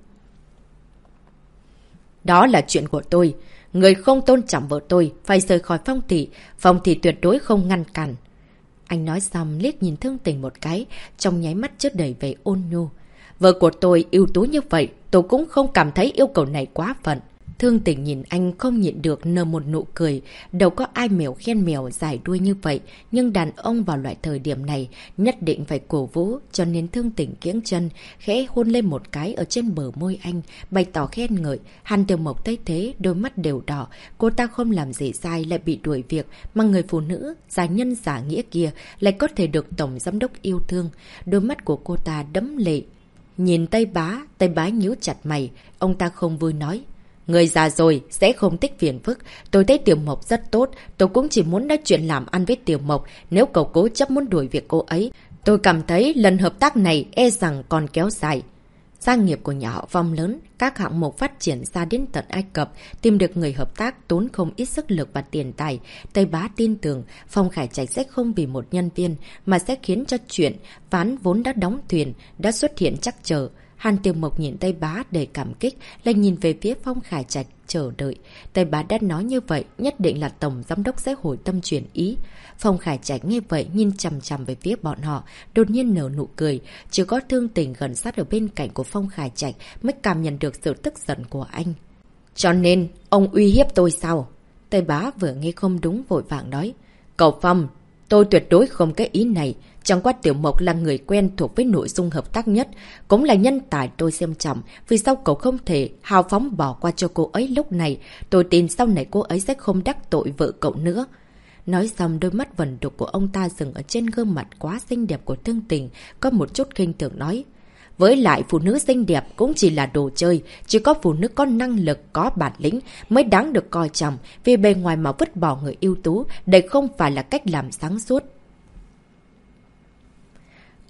Đó là chuyện của tôi. Người không tôn trọng vợ tôi, phải rời khỏi Phong thị. Phong thị tuyệt đối không ngăn cản. Anh nói xong liếc nhìn Thương Tình một cái, trong nháy mắt chứa đầy vẻ ôn nhu. Vợ của tôi ưu tú như vậy, tôi cũng không cảm thấy yêu cầu này quá phận. Thương Tình nhìn anh không nhịn được nở một nụ cười. Đâu có ai mèo khen mèo dài đuôi như vậy, nhưng đàn ông vào loại thời điểm này nhất định phải cổ vũ, cho nên Thương Tình kiễng chân, khẽ hôn lên một cái ở trên bờ môi anh, bày tỏ khen ngợi. Hàn Tiểu Mộc thấy thế, đôi mắt đều đỏ. Cô ta không làm gì sai lại bị đuổi việc, mà người phụ nữ giả nhân giả nghĩa kia lại có thể được tổng giám đốc yêu thương. Đôi mắt của cô ta đẫm lệ. Nhìn Tây Bá nhíu chặt mày, ông ta không vui nói. Người già rồi, sẽ không thích phiền phức. Tôi thấy Tiểu Mộc rất tốt, tôi cũng chỉ muốn nói chuyện làm ăn với Tiểu Mộc. Nếu cậu cố chấp muốn đuổi việc cô ấy, tôi cảm thấy lần hợp tác này e rằng còn kéo dài. Gia nghiệp của nhà họ Phong lớn, các hạng mục phát triển ra đến tận Ai Cập, tìm được người hợp tác tốn không ít sức lực và tiền tài. Tây Bá tin tưởng Phong Khải Trạch sẽ không vì một nhân viên mà sẽ khiến cho chuyện ván vốn đã đóng thuyền, đã xuất hiện chắc chờ. Hàn Tiểu Mộc nhìn Tây Bá đầy cảm kích, lại nhìn về phía Phong Khải Trạch chờ đợi. Tây Bá đã nói như vậy, nhất định là tổng giám đốc sẽ hồi tâm chuyển ý. Phong Khải Trạch nghe vậy nhìn chằm chằm về phía bọn họ, đột nhiên nở nụ cười. Chỉ có Thương Tình gần sát ở bên cạnh của Phong Khải Trạch mới cảm nhận được sự tức giận của anh. Cho nên, ông uy hiếp tôi sao? Tây Bá vừa nghe không đúng vội vàng nói. Cậu Phong, tôi tuyệt đối không cái ý này. Chẳng qua Tiểu Mộc là người quen thuộc với nội dung hợp tác nhất, cũng là nhân tài tôi xem trọng. Vì sao cậu không thể hào phóng bỏ qua cho cô ấy lúc này? Tôi tin sau này cô ấy sẽ không đắc tội vợ cậu nữa. Nói xong đôi mắt vẩn đục của ông ta dừng ở trên gương mặt quá xinh đẹp của Thương Tình, có một chút khinh thường nói. Với lại phụ nữ xinh đẹp cũng chỉ là đồ chơi, chỉ có phụ nữ có năng lực, có bản lĩnh mới đáng được coi trọng, vì bề ngoài mà vứt bỏ người ưu tú, đây không phải là cách làm sáng suốt.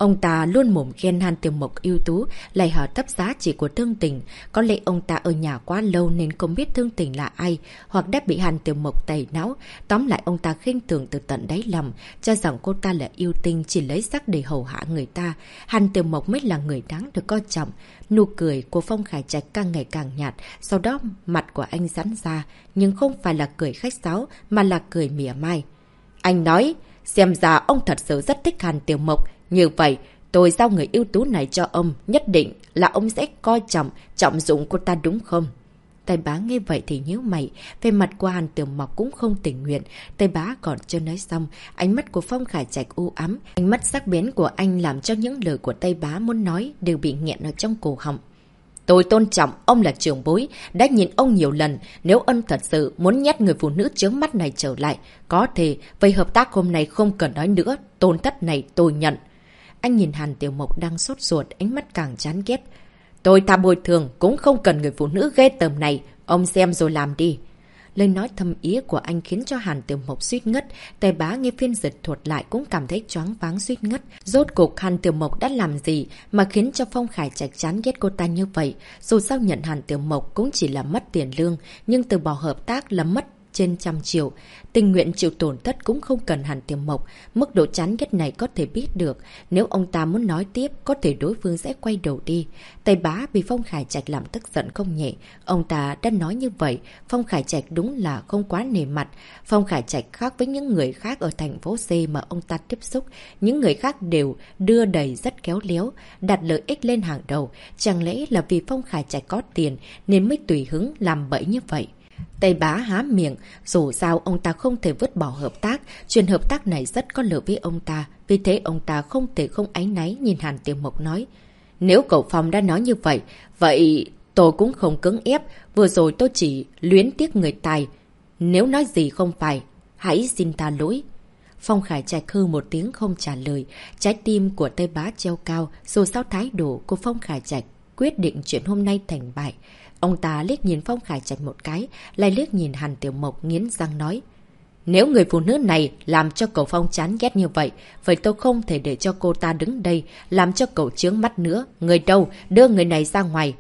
Ông ta luôn mồm khen Hàn Tiểu Mộc ưu tú, lại hỏi thấp giá trị của Thương Tình. Có lẽ ông ta ở nhà quá lâu nên không biết Thương Tình là ai, hoặc đã bị Hàn Tiểu Mộc tẩy não. Tóm lại ông ta khinh thường từ tận đáy lòng, cho rằng cô ta là yêu tinh chỉ lấy sắc để hầu hạ người ta. Hàn Tiểu Mộc mới là người đáng được coi trọng. Nụ cười của Phong Khải Trạch càng ngày càng nhạt, sau đó mặt của anh giãn ra, nhưng không phải là cười khách sáo mà là cười mỉa mai. Anh nói, xem ra ông thật sự rất thích Hàn Tiểu Mộc. Như vậy, tôi giao người ưu tú này cho ông, nhất định là ông sẽ coi trọng dụng cô ta đúng không? Tay bá nghe vậy thì nhíu mày, về mặt của Hàn Tiểu Mộc cũng không tình nguyện. Tay bá còn chưa nói xong, ánh mắt của Phong Khải Trạch u ám, ánh mắt sắc bén của anh làm cho những lời của tay bá muốn nói đều bị nghẹn ở trong cổ họng. Tôi tôn trọng ông là trưởng bối, đã nhìn ông nhiều lần, nếu ông thật sự muốn nhét người phụ nữ chướng mắt này trở lại, có thể, vậy hợp tác hôm nay không cần nói nữa, tổn thất này tôi nhận. Anh nhìn Hàn Tiểu Mộc đang sốt ruột, ánh mắt càng chán ghét. Tôi tha bồi thường, cũng không cần người phụ nữ ghê tởm này, ông xem rồi làm đi. Lời nói thâm ý của anh khiến cho Hàn Tiểu Mộc suýt ngất, tay bá nghe phiên dịch thuật lại cũng cảm thấy choáng váng suýt ngất. Rốt cuộc Hàn Tiểu Mộc đã làm gì mà khiến cho Phong Khải Trạch chán ghét cô ta như vậy? Dù sao nhận Hàn Tiểu Mộc cũng chỉ là mất tiền lương, nhưng từ bỏ hợp tác là mất trên 100 triệu. Tình nguyện chịu tổn thất cũng không cần Hàn Tiểu Mộc. Mức độ chán ghét này có thể biết được. Nếu ông ta muốn nói tiếp, có thể đối phương sẽ quay đầu đi. Tay bá bị Phong Khải Trạch làm tức giận không nhẹ. Ông ta đã nói như vậy. Phong Khải Trạch đúng là không quá nề mặt. Phong Khải Trạch khác với những người khác ở thành phố C mà ông ta tiếp xúc. Những người khác đều đưa đầy rất khéo léo, đặt lợi ích lên hàng đầu. Chẳng lẽ là vì Phong Khải Trạch có tiền nên mới tùy hứng làm bậy như vậy? Tây bá há miệng, dù sao ông ta không thể vứt bỏ hợp tác, chuyện hợp tác này rất có lợi với ông ta, vì thế ông ta không thể không áy náy nhìn Hàn Tiểu Mộc nói. Nếu cậu Phong đã nói như vậy, vậy tôi cũng không cứng ép, vừa rồi tôi chỉ luyến tiếc người tài. Nếu nói gì không phải, hãy xin tha lỗi. Phong Khải Trạch hư một tiếng không trả lời, trái tim của Tây bá treo cao, dù sao thái độ của Phong Khải Trạch quyết định chuyện hôm nay thành bại. Ông ta liếc nhìn Phong Khải Trạch một cái, lại liếc nhìn Hàn Tiểu Mộc nghiến răng nói. Nếu người phụ nữ này làm cho cậu Phong chán ghét như vậy, vậy tôi không thể để cho cô ta đứng đây, làm cho cậu chướng mắt nữa. Người đâu, đưa người này ra ngoài.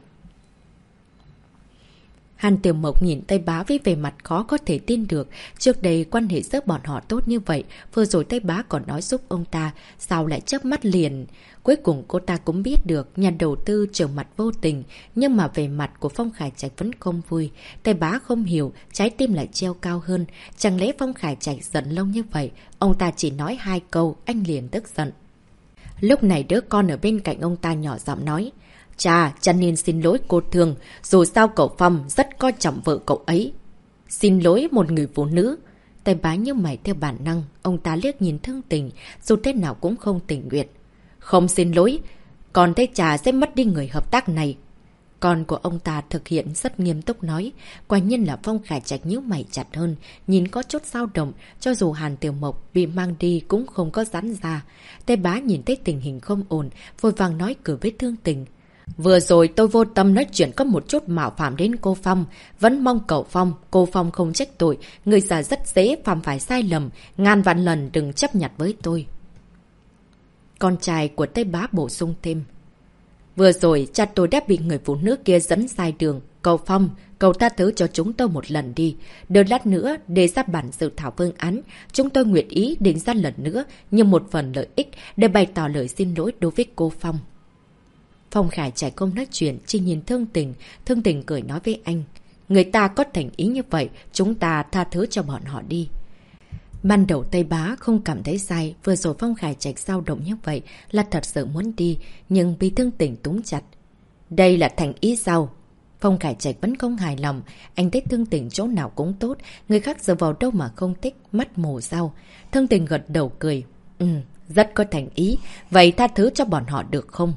Hàn Tiểu Mộc nhìn Tây bá với vẻ mặt khó có thể tin được. Trước đây quan hệ giữa bọn họ tốt như vậy, vừa rồi Tây bá còn nói giúp ông ta, sao lại chớp mắt liền. Cuối cùng cô ta cũng biết được nhà đầu tư trở mặt vô tình, nhưng mà về mặt của Phong Khải Trạch vẫn không vui. Tây bá không hiểu, trái tim lại treo cao hơn. Chẳng lẽ Phong Khải Trạch giận lâu như vậy? Ông ta chỉ nói 2 câu, anh liền tức giận. Lúc này đứa con ở bên cạnh ông ta nhỏ giọng nói. Cha nên xin lỗi cô Thương, dù sao cậu Phong rất coi trọng vợ cậu ấy. Xin lỗi một người phụ nữ. Tay bá như mày theo bản năng, ông ta liếc nhìn Thương Tình, dù thế nào cũng không tình nguyện. Không xin lỗi, còn thế cha sẽ mất đi người hợp tác này. Con của ông ta thực hiện rất nghiêm túc nói, quả nhiên là Phong Khải Trạch nhíu mày chặt hơn, nhìn có chút dao động, cho dù Hàn Tiểu Mộc bị mang đi cũng không có giãn ra. Tay bá nhìn thấy tình hình không ổn, vội vàng nói cười với Thương Tình. Vừa rồi tôi vô tâm nói chuyện có một chút mạo phạm đến cô Phong. Vẫn mong cậu Phong, cô Phong không trách tội. Người già rất dễ phạm phải sai lầm. Ngàn vạn lần đừng chấp nhặt với tôi. Con trai của Tây bá bổ sung thêm. Vừa rồi cha tôi đã bị người phụ nữ kia dẫn sai đường. Cậu Phong, cậu tha thứ cho chúng tôi một lần đi. Đợi lát nữa đề ra bản dự thảo phương án. Chúng tôi nguyện ý định ra lần nữa như một phần lợi ích để bày tỏ lời xin lỗi đối với cô Phong. Phong Khải Trạch không nói chuyện, chỉ nhìn Thương Tình. Thương Tình cười nói với anh. Người ta có thành ý như vậy, chúng ta tha thứ cho bọn họ đi. Ban đầu Tây bá không cảm thấy sai, vừa rồi Phong Khải Trạch dao động như vậy là thật sự muốn đi, nhưng bị Thương Tình túm chặt. Đây là thành ý sao? Phong Khải Trạch vẫn không hài lòng, anh thấy Thương Tình chỗ nào cũng tốt, người khác giờ vào đâu mà không thích, mắt mù sao? Thương Tình gật đầu cười. Rất có thành ý, vậy tha thứ cho bọn họ được không?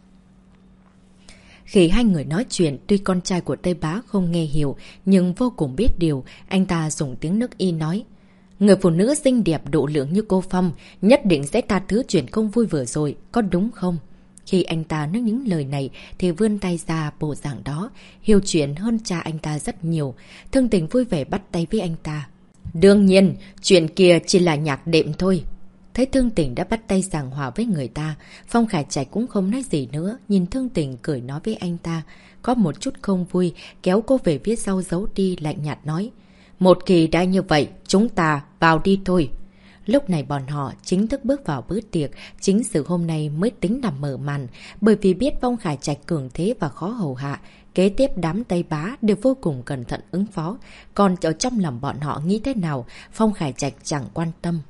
Khi hai người nói chuyện, tuy con trai của Tây bá không nghe hiểu, nhưng vô cùng biết điều, anh ta dùng tiếng nước Y nói. Người phụ nữ xinh đẹp độ lượng như cô Phong, nhất định sẽ tha thứ chuyện không vui vừa rồi, có đúng không? Khi anh ta nói những lời này, thì vươn tay ra bộ dạng đó, hiểu chuyện hơn cha anh ta rất nhiều. Thương Tình vui vẻ bắt tay với anh ta. Đương nhiên, chuyện kia chỉ là nhạc đệm thôi. thấy Thương Tình đã bắt tay giảng hòa với người ta, Phong Khải Trạch cũng không nói gì nữa, nhìn Thương Tình cười nói với anh ta. Có một chút không vui, kéo cô về phía sau giấu đi, lạnh nhạt nói. Một kỳ đã như vậy, chúng ta vào đi thôi. Lúc này bọn họ chính thức bước vào bữa tiệc, chính sự hôm nay mới tính là mở màn, bởi vì biết Phong Khải Trạch cường thế và khó hầu hạ. Kế tiếp đám Tây Bá đều vô cùng cẩn thận ứng phó, còn ở trong lòng bọn họ nghĩ thế nào, Phong Khải Trạch chẳng quan tâm.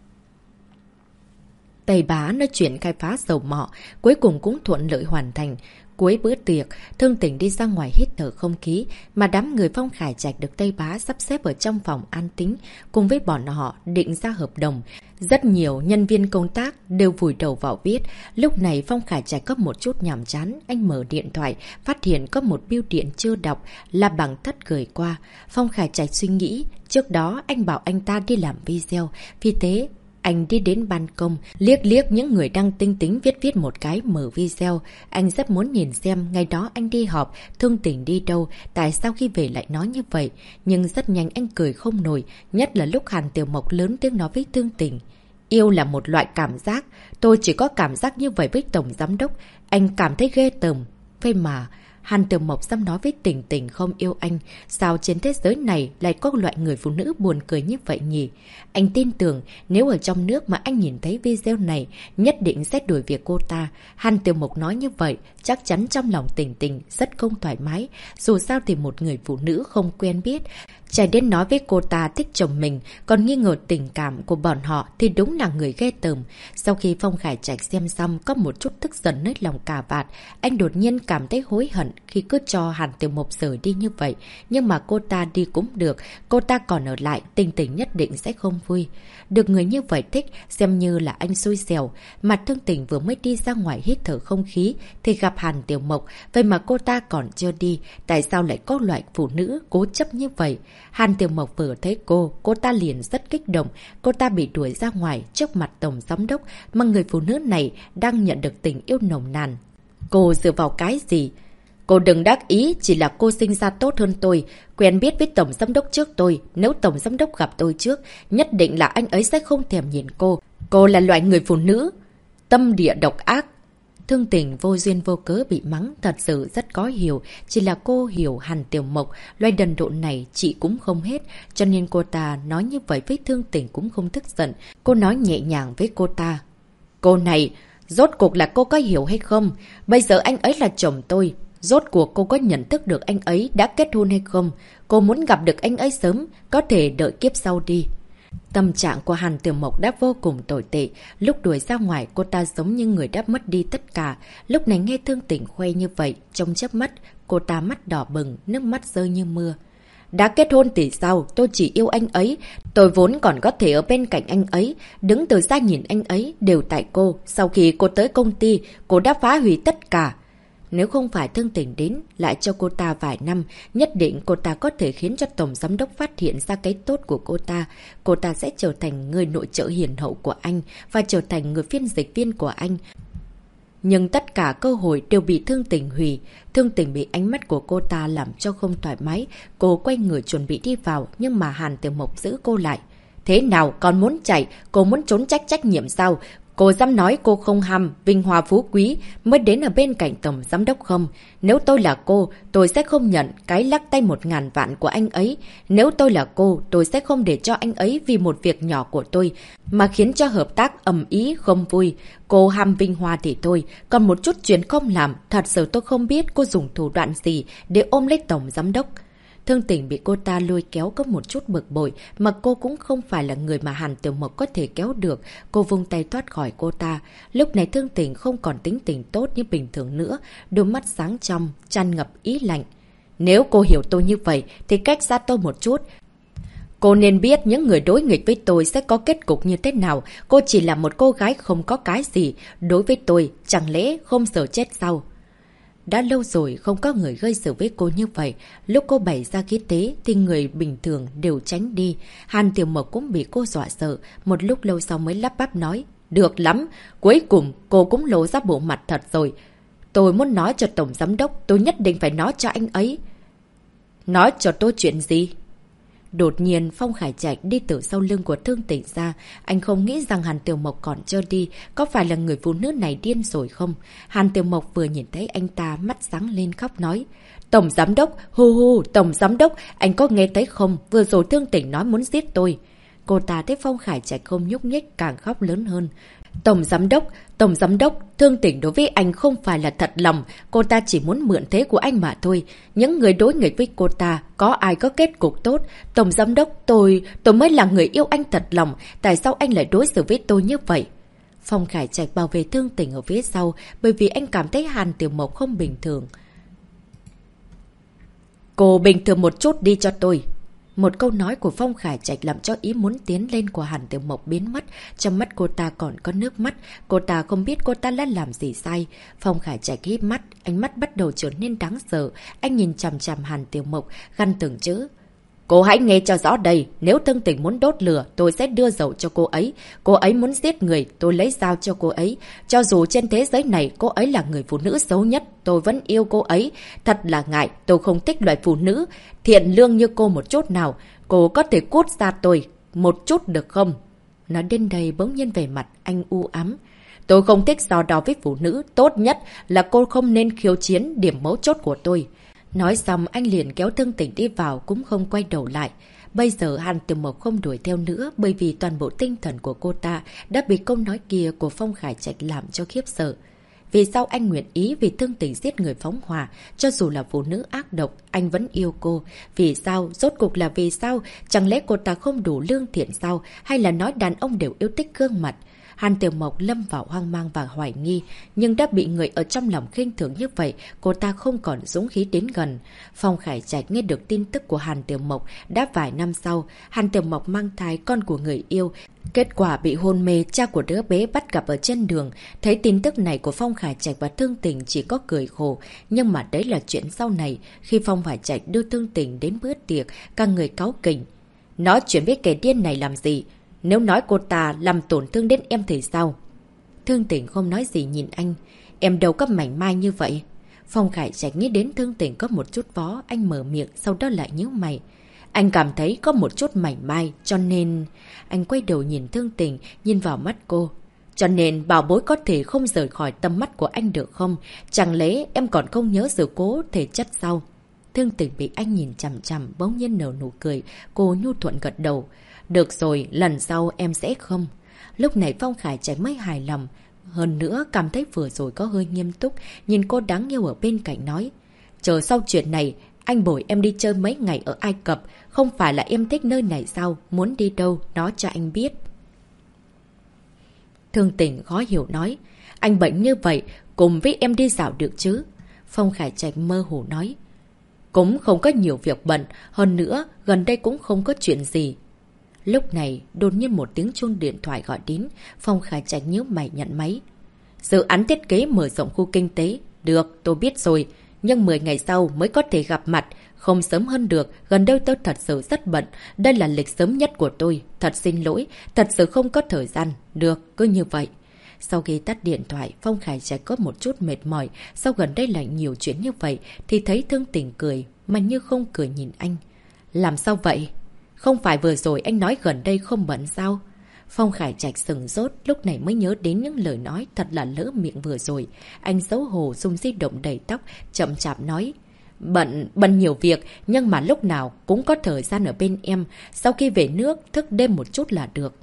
Tây Bá nói chuyện khai phá dầu mỏ, cuối cùng cũng thuận lợi hoàn thành. Cuối bữa tiệc, Thương Tình đi ra ngoài hít thở không khí, mà đám người Phong Khải Trạch được Tây Bá sắp xếp ở trong phòng an tĩnh, cùng với bọn họ định ra hợp đồng. Rất nhiều nhân viên công tác đều vùi đầu vào viết. Lúc này Phong Khải Trạch có một chút nhàm chán, anh mở điện thoại, phát hiện có một bưu điện chưa đọc, là bằng thất gửi qua. Phong Khải Trạch suy nghĩ, trước đó anh bảo anh ta đi làm video, vì thế anh đi đến ban công, liếc liếc những người đang tinh tính viết một cái mở video. Anh rất muốn nhìn xem ngày đó anh đi họp, Thương Tình đi đâu, tại sao khi về lại nói như vậy. Nhưng rất nhanh anh cười không nổi, nhất là lúc Hàn Tiểu Mộc lớn tiếng nói với Thương Tình. Yêu là một loại cảm giác, tôi chỉ có cảm giác như vậy với Tổng Giám Đốc, anh cảm thấy ghê tởm. Vậy mà Hàn Tiểu Mộc dám nói với Tình Tình không yêu anh, sao trên thế giới này lại có loại người phụ nữ buồn cười như vậy nhỉ? Anh tin tưởng nếu ở trong nước mà anh nhìn thấy video này, nhất định sẽ đuổi việc cô ta. Hàn Tiểu Mộc nói như vậy, chắc chắn trong lòng Tình Tình rất không thoải mái. Dù sao thì một người phụ nữ không quen biết, chạy đến nói với cô ta thích chồng mình, còn nghi ngờ tình cảm của bọn họ thì đúng là người ghê tởm. Sau khi Phong Khải Trạch xem xong có một chút tức giận nơi lòng cà vạt, anh đột nhiên cảm thấy hối hận khi cứ cho Hàn Tiểu Mộc rời đi như vậy. Nhưng mà cô ta đi cũng được, cô ta còn ở lại, Tình Tình nhất định sẽ không vui. Được người như vậy thích, xem như là anh xui xẻo. Mặt Thương Tình vừa mới đi ra ngoài hít thở không khí thì gặp Hàn Tiểu Mộc, vậy mà cô ta còn chưa đi, tại sao lại có loại phụ nữ cố chấp như vậy? Hàn Tiểu Mộc vừa thấy cô ta liền rất kích động, cô ta bị đuổi ra ngoài trước mặt Tổng Giám Đốc, mà người phụ nữ này đang nhận được tình yêu nồng nàn. Cô dựa vào cái gì? Cô đừng đắc ý, chỉ là cô sinh ra tốt hơn tôi, quen biết với Tổng Giám Đốc trước tôi, nếu Tổng Giám Đốc gặp tôi trước, nhất định là anh ấy sẽ không thèm nhìn cô. Cô là loại người phụ nữ tâm địa độc ác. Thương Tình vô duyên vô cớ bị mắng thật sự rất có hiểu, chỉ là cô hiểu Hàn Tiểu Mộc, loại đần độn này chị cũng không hết, cho nên cô ta nói như vậy với Thương Tình cũng không tức giận. Cô nói nhẹ nhàng với cô ta. Cô này, rốt cuộc là cô có hiểu hay không? Bây giờ anh ấy là chồng tôi. Rốt cuộc cô có nhận thức được anh ấy đã kết hôn hay không? Cô muốn gặp được anh ấy sớm, có thể đợi kiếp sau đi. Tâm trạng của Hàn Tiểu Mộc đã vô cùng tồi tệ. Lúc đuổi ra ngoài cô ta giống như người đã mất đi tất cả. Lúc này nghe Thương Tình khoe như vậy, trong chớp mắt, cô ta mắt đỏ bừng, nước mắt rơi như mưa. Đã kết hôn thì sao? Tôi chỉ yêu anh ấy. Tôi vốn còn có thể ở bên cạnh anh ấy. Đứng từ xa nhìn anh ấy đều tại cô. Sau khi cô tới công ty, cô đã phá hủy tất cả. Nếu không phải Thương Tình đến, lại cho cô ta vài năm, nhất định cô ta có thể khiến cho Tổng Giám Đốc phát hiện ra cái tốt của cô ta. Cô ta sẽ trở thành người nội trợ hiền hậu của anh và trở thành người phiên dịch viên của anh. Nhưng tất cả cơ hội đều bị Thương Tình hủy. Thương Tình bị ánh mắt của cô ta làm cho không thoải mái. Cô quay người chuẩn bị đi vào, nhưng mà Hàn Tiểu Mộc giữ cô lại. Thế nào, còn muốn chạy? Cô muốn trốn trách nhiệm sao? Cô dám nói cô không ham vinh hoa phú quý mới đến ở bên cạnh Tổng Giám Đốc không? Nếu tôi là cô, tôi sẽ không nhận cái lắc tay 1.000 vạn của anh ấy. Nếu tôi là cô, tôi sẽ không để cho anh ấy vì một việc nhỏ của tôi mà khiến cho hợp tác ầm ĩ không vui. Cô ham vinh hoa thì thôi, còn một chút chuyện không làm, thật sự tôi không biết cô dùng thủ đoạn gì để ôm lấy Tổng Giám Đốc. Thương Tình bị cô ta lôi kéo có một chút bực bội, mà cô cũng không phải là người mà Hàn Tiểu Mộc có thể kéo được. Cô vung tay thoát khỏi cô ta. Lúc này Thương Tình không còn tính tình tốt như bình thường nữa, đôi mắt sáng trong, tràn ngập ý lạnh. Nếu cô hiểu tôi như vậy, thì cách xa tôi một chút. Cô nên biết những người đối nghịch với tôi sẽ có kết cục như thế nào. Cô chỉ là một cô gái không có cái gì. Đối với tôi, chẳng lẽ không sợ chết sao? Đã lâu rồi không có người gây sự với cô như vậy. Lúc cô bày ra khí thế thì người bình thường đều tránh đi. Hàn Tiểu Mộc cũng bị cô dọa sợ. Một lúc lâu sau mới lắp bắp nói. Được lắm, cuối cùng cô cũng lộ ra bộ mặt thật rồi. Tôi muốn nói cho Tổng Giám Đốc, tôi nhất định phải nói cho anh ấy. Nói cho tôi chuyện gì? Đột nhiên Phong Khải Trạch đi từ sau lưng của Thương Tịnh ra. Anh không nghĩ rằng Hàn Tiểu Mộc còn chưa đi. Có phải là người phụ nữ này điên rồi không? Hàn Tiểu Mộc vừa nhìn thấy anh ta mắt sáng lên khóc nói. Tổng giám đốc, hu hu, tổng giám đốc, anh có nghe thấy không? Vừa rồi Thương Tịnh nói muốn giết tôi. Cô ta thấy Phong Khải Trạch không nhúc nhích càng khóc lớn hơn. Tổng giám đốc, Thương Tịnh đối với anh không phải là thật lòng, cô ta chỉ muốn mượn thế của anh mà thôi. Những người đối nghịch với cô ta, có ai có kết cục tốt? Tổng giám đốc, tôi mới là người yêu anh thật lòng, tại sao anh lại đối xử với tôi như vậy? Phong Khải Trạch bảo vệ Thương Tịnh ở phía sau, bởi vì anh cảm thấy Hàn Tiểu Mộc không bình thường. Cô bình thường một chút đi cho tôi. Một câu nói của Phong Khải Trạch làm cho ý muốn tiến lên của Hàn Tiểu Mộc biến mất. Trong mắt cô ta còn có nước mắt. Cô ta không biết cô ta đã làm gì sai. Phong Khải Trạch híp mắt, ánh mắt bắt đầu trở nên đáng sợ. Anh nhìn chằm chằm Hàn Tiểu Mộc, gằn từng chữ. Cô hãy nghe cho rõ đây, nếu Thương Tịnh muốn đốt lửa, tôi sẽ đưa dầu cho cô ấy. Cô ấy muốn giết người, tôi lấy dao cho cô ấy. Cho dù trên thế giới này cô ấy là người phụ nữ xấu nhất, tôi vẫn yêu cô ấy. Thật là ngại, tôi không thích loại phụ nữ thiện lương như cô một chút nào. Cô có thể cút ra tôi một chút được không? Nói đến đây bỗng nhiên về mặt anh u ám. Tôi không thích so đo với phụ nữ, tốt nhất là cô không nên khiêu chiến điểm mấu chốt của tôi. Nói xong anh liền kéo Thương Tịnh đi vào cũng không quay đầu lại. Bây giờ Hàn Tiểu Mộc không đuổi theo nữa bởi vì toàn bộ tinh thần của cô ta đã bị câu nói kia của Phong Khải Trạch làm cho khiếp sợ. Vì sao anh nguyện ý vì Thương Tịnh giết người phóng hỏa, cho dù là phụ nữ ác độc, anh vẫn yêu cô. Vì sao? Rốt cuộc là vì sao? Chẳng lẽ cô ta không đủ lương thiện sao? Hay là nói đàn ông đều yêu thích gương mặt? Hàn Tiểu Mộc lâm vào hoang mang và hoài nghi, nhưng đã bị người ở trong lòng khinh thường như vậy, cô ta không còn dũng khí đến gần. Phong Khải Trạch nghe được tin tức của Hàn Tiểu Mộc đã vài năm sau, Hàn Tiểu Mộc mang thai con của người yêu. Kết quả bị hôn mê, cha của đứa bé bắt gặp ở trên đường. Thấy tin tức này của Phong Khải Trạch và Thương Tịnh chỉ có cười khổ, nhưng mà đấy là chuyện sau này, khi Phong Khải Trạch đưa Thương Tịnh đến bữa tiệc, các người cáu kỉnh. Nói chuyện với kẻ điên này làm gì? Nếu nói cô ta làm tổn thương đến em thì sao? Thương Tịnh không nói gì nhìn anh. Em đâu có mảnh mai như vậy. Phong Khải Trạch nghĩ đến Thương Tịnh có một chút vó, anh mở miệng, sau đó lại nhíu mày. Anh cảm thấy có một chút mảnh mai, cho nên... Anh quay đầu nhìn Thương Tịnh, nhìn vào mắt cô. Cho nên bảo bối có thể không rời khỏi tầm mắt của anh được không? Chẳng lẽ em còn không nhớ sự cố thể chất sao? Thương Tịnh bị anh nhìn chằm chằm, bỗng nhiên nở nụ cười. Cô nhu thuận gật đầu. Được rồi, lần sau em sẽ không. Lúc này Phong Khải Trạch mới hài lòng. Hơn nữa cảm thấy vừa rồi có hơi nghiêm túc. Nhìn cô đáng yêu ở bên cạnh nói. Chờ sau chuyện này, anh bồi em đi chơi mấy ngày ở Ai Cập. Không phải là em thích nơi này sao? Muốn đi đâu, nói cho anh biết. Thương Tịnh khó hiểu nói. Anh bệnh như vậy, cùng với em đi dạo được chứ? Phong Khải Trạch mơ hồ nói. Cũng không có nhiều việc bận. Hơn nữa, gần đây cũng không có chuyện gì. Lúc này, đột nhiên một tiếng chuông điện thoại gọi đến. Phong Khải Trạch nhíu mày nhận máy. Dự án thiết kế mở rộng khu kinh tế. Được, tôi biết rồi. Nhưng 10 ngày sau mới có thể gặp mặt. Không sớm hơn được, gần đây tôi thật sự rất bận. Đây là lịch sớm nhất của tôi. Thật xin lỗi, thật sự không có thời gian. Được, cứ như vậy. Sau khi tắt điện thoại, Phong Khải Trạch có một chút mệt mỏi. Sau gần đây lại nhiều chuyện như vậy, thì thấy Thương Tịnh cười, mà như không cười nhìn anh. Làm sao vậy? Không phải vừa rồi anh nói gần đây không bận sao? Phong Khải Trạch sừng sốt, lúc này mới nhớ đến những lời nói thật là lỡ miệng vừa rồi. Anh xấu hổ dùng di động đầy tóc, chậm chạp nói. Bận nhiều việc, nhưng mà lúc nào cũng có thời gian ở bên em. Sau khi về nước, thức đêm một chút là được.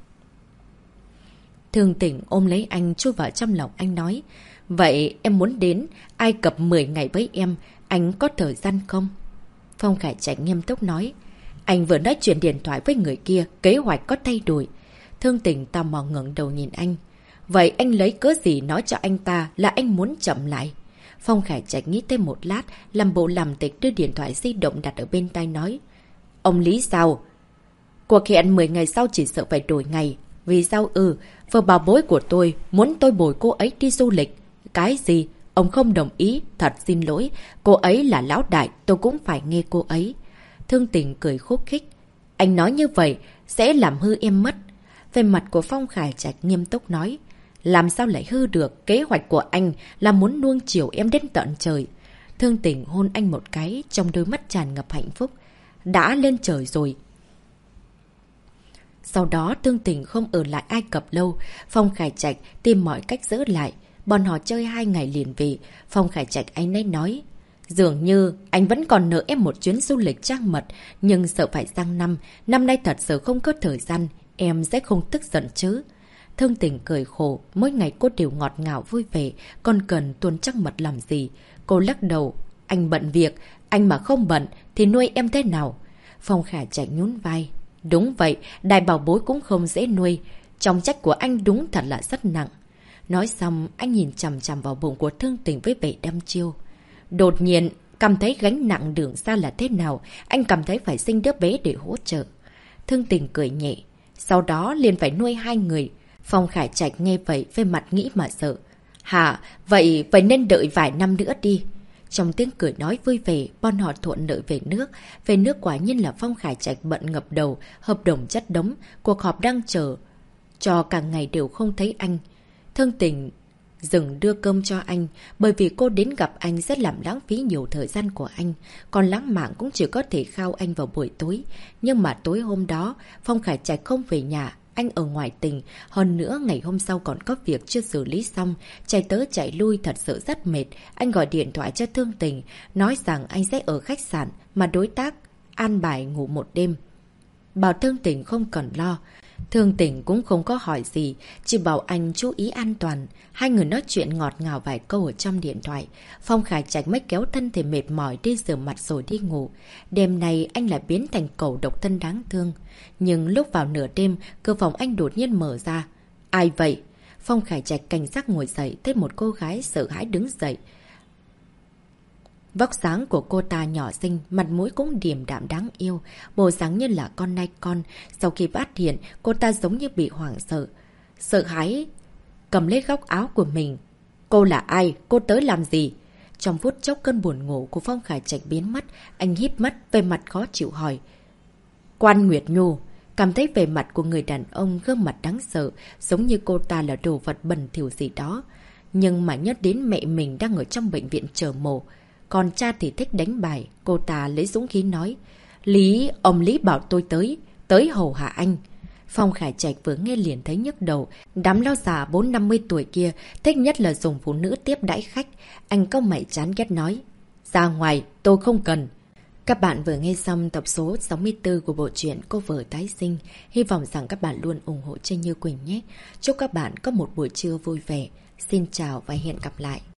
Thương Tịnh ôm lấy anh chui vào trong lòng anh nói. Vậy em muốn đến Ai Cập 10 ngày với em, anh có thời gian không? Phong Khải Trạch nghiêm túc nói. Anh vừa nói chuyện điện thoại với người kia, kế hoạch có thay đổi. Thương Tịnh tò mò ngẩng đầu nhìn anh. Vậy anh lấy cớ gì nói cho anh ta là anh muốn chậm lại? Phong Khải Trạch nghĩ thêm một lát, làm bộ làm tịch đưa điện thoại di động đặt ở bên tai nói. Ông Lý sao? Cuộc hẹn 10 ngày sau chỉ sợ phải đổi ngày. Vì sao vợ bảo bối của tôi muốn tôi bồi cô ấy đi du lịch. Cái gì? Ông không đồng ý, thật xin lỗi. Cô ấy là lão đại, tôi cũng phải nghe cô ấy. Thương Tịnh cười khúc khích. Anh nói như vậy sẽ làm hư em mất. Về mặt của Phong Khải Trạch nghiêm túc nói. Làm sao lại hư được? Kế hoạch của anh là muốn nuông chiều em đến tận trời. Thương Tịnh hôn anh một cái, trong đôi mắt tràn ngập hạnh phúc. đã lên trời rồi. Sau đó Thương Tình không ở lại Ai Cập lâu, Phong Khải Trạch tìm mọi cách giữ lại. Bọn họ chơi 2 ngày liền về, Phong Khải Trạch anh ấy nói. Dường như anh vẫn còn nợ em một chuyến du lịch trăng mật, nhưng sợ phải sang năm nay thật sự không có thời gian, em sẽ không tức giận chứ. Thương Tình cười khổ, mỗi ngày cô đều ngọt ngào vui vẻ, còn cần tuôn trăng mật làm gì. Cô lắc đầu, anh bận việc, anh mà không bận thì nuôi em thế nào? Phong Khải Trạch nhún vai. Đúng vậy, đại bảo bối cũng không dễ nuôi. Trọng trách của anh đúng thật là rất nặng. Nói xong, anh nhìn chằm chằm vào bụng của Thương Tình với vẻ đăm chiêu. Đột nhiên, cảm thấy gánh nặng đường xa là thế nào, anh cảm thấy phải sinh đứa bé để hỗ trợ. Thương Tình cười nhẹ, sau đó liền phải nuôi 2 người. Phong Khải Trạch nghe vậy, về mặt nghĩ mà sợ. Hả, vậy nên đợi vài năm nữa đi. Trong tiếng cười nói vui vẻ, bọn họ thuận lợi về nước. Về nước quả nhiên là Phong Khải Trạch bận ngập đầu, hợp đồng chất đống, cuộc họp đang chờ. Cho cả ngày đều không thấy anh. Thương Tình dừng đưa cơm cho anh, bởi vì cô đến gặp anh rất làm lãng phí nhiều thời gian của anh. Còn lãng mạn cũng chỉ có thể khao anh vào buổi tối. Nhưng mà tối hôm đó, Phong Khải Trạch không về nhà. Anh ở ngoài tỉnh, hơn nữa ngày hôm sau còn có việc chưa xử lý xong, chạy tới chạy lui thật sự rất mệt. Anh gọi điện thoại cho Thương Tình, nói rằng anh sẽ ở khách sạn mà đối tác an bài ngủ một đêm. Bảo Thương Tình không cần lo. Thương Tình cũng không có hỏi gì, chỉ bảo anh chú ý an toàn. Hai người nói chuyện ngọt ngào vài câu ở trong điện thoại. Phong Khải Trạch mới kéo thân thể mệt mỏi đi rửa mặt rồi đi ngủ. Đêm nay anh lại biến thành cẩu độc thân đáng thương. Nhưng lúc vào nửa đêm, cửa phòng anh đột nhiên mở ra. Ai vậy? Phong Khải Trạch cảnh giác ngồi dậy, thấy một cô gái sợ hãi đứng dậy. Vóc dáng của cô ta nhỏ xinh, mặt mũi cũng điềm đạm đáng yêu, bộ dáng như là con nai con. Sau khi phát hiện, cô ta giống như bị hoảng sợ. Sợ hãi, cầm lấy góc áo của mình. Cô là ai? Cô tới làm gì? Trong phút chốc cơn buồn ngủ của Phong Khải Trạch biến mất, anh híp mắt, về mặt khó chịu hỏi. Quan Nguyệt Nhu, cảm thấy về mặt của người đàn ông gương mặt đáng sợ, giống như cô ta là đồ vật bẩn thỉu gì đó. Nhưng mà nhớ đến mẹ mình đang ở trong bệnh viện chờ mổ. Còn cha thì thích đánh bài, cô ta lấy dũng khí nói. Ông Lý bảo tôi tới hầu hạ anh. Phong Khải Trạch vừa nghe liền thấy nhức đầu. Đám lão già 40-50 tuổi kia thích nhất là dùng phụ nữ tiếp đãi khách. Anh cau mày chán ghét nói. Ra ngoài, tôi không cần. Các bạn vừa nghe xong tập số 64 của bộ truyện Cô Vợ Tái Sinh. Hy vọng rằng các bạn luôn ủng hộ Tranh Như Quỳnh nhé. Chúc các bạn có một buổi trưa vui vẻ. Xin chào và hẹn gặp lại.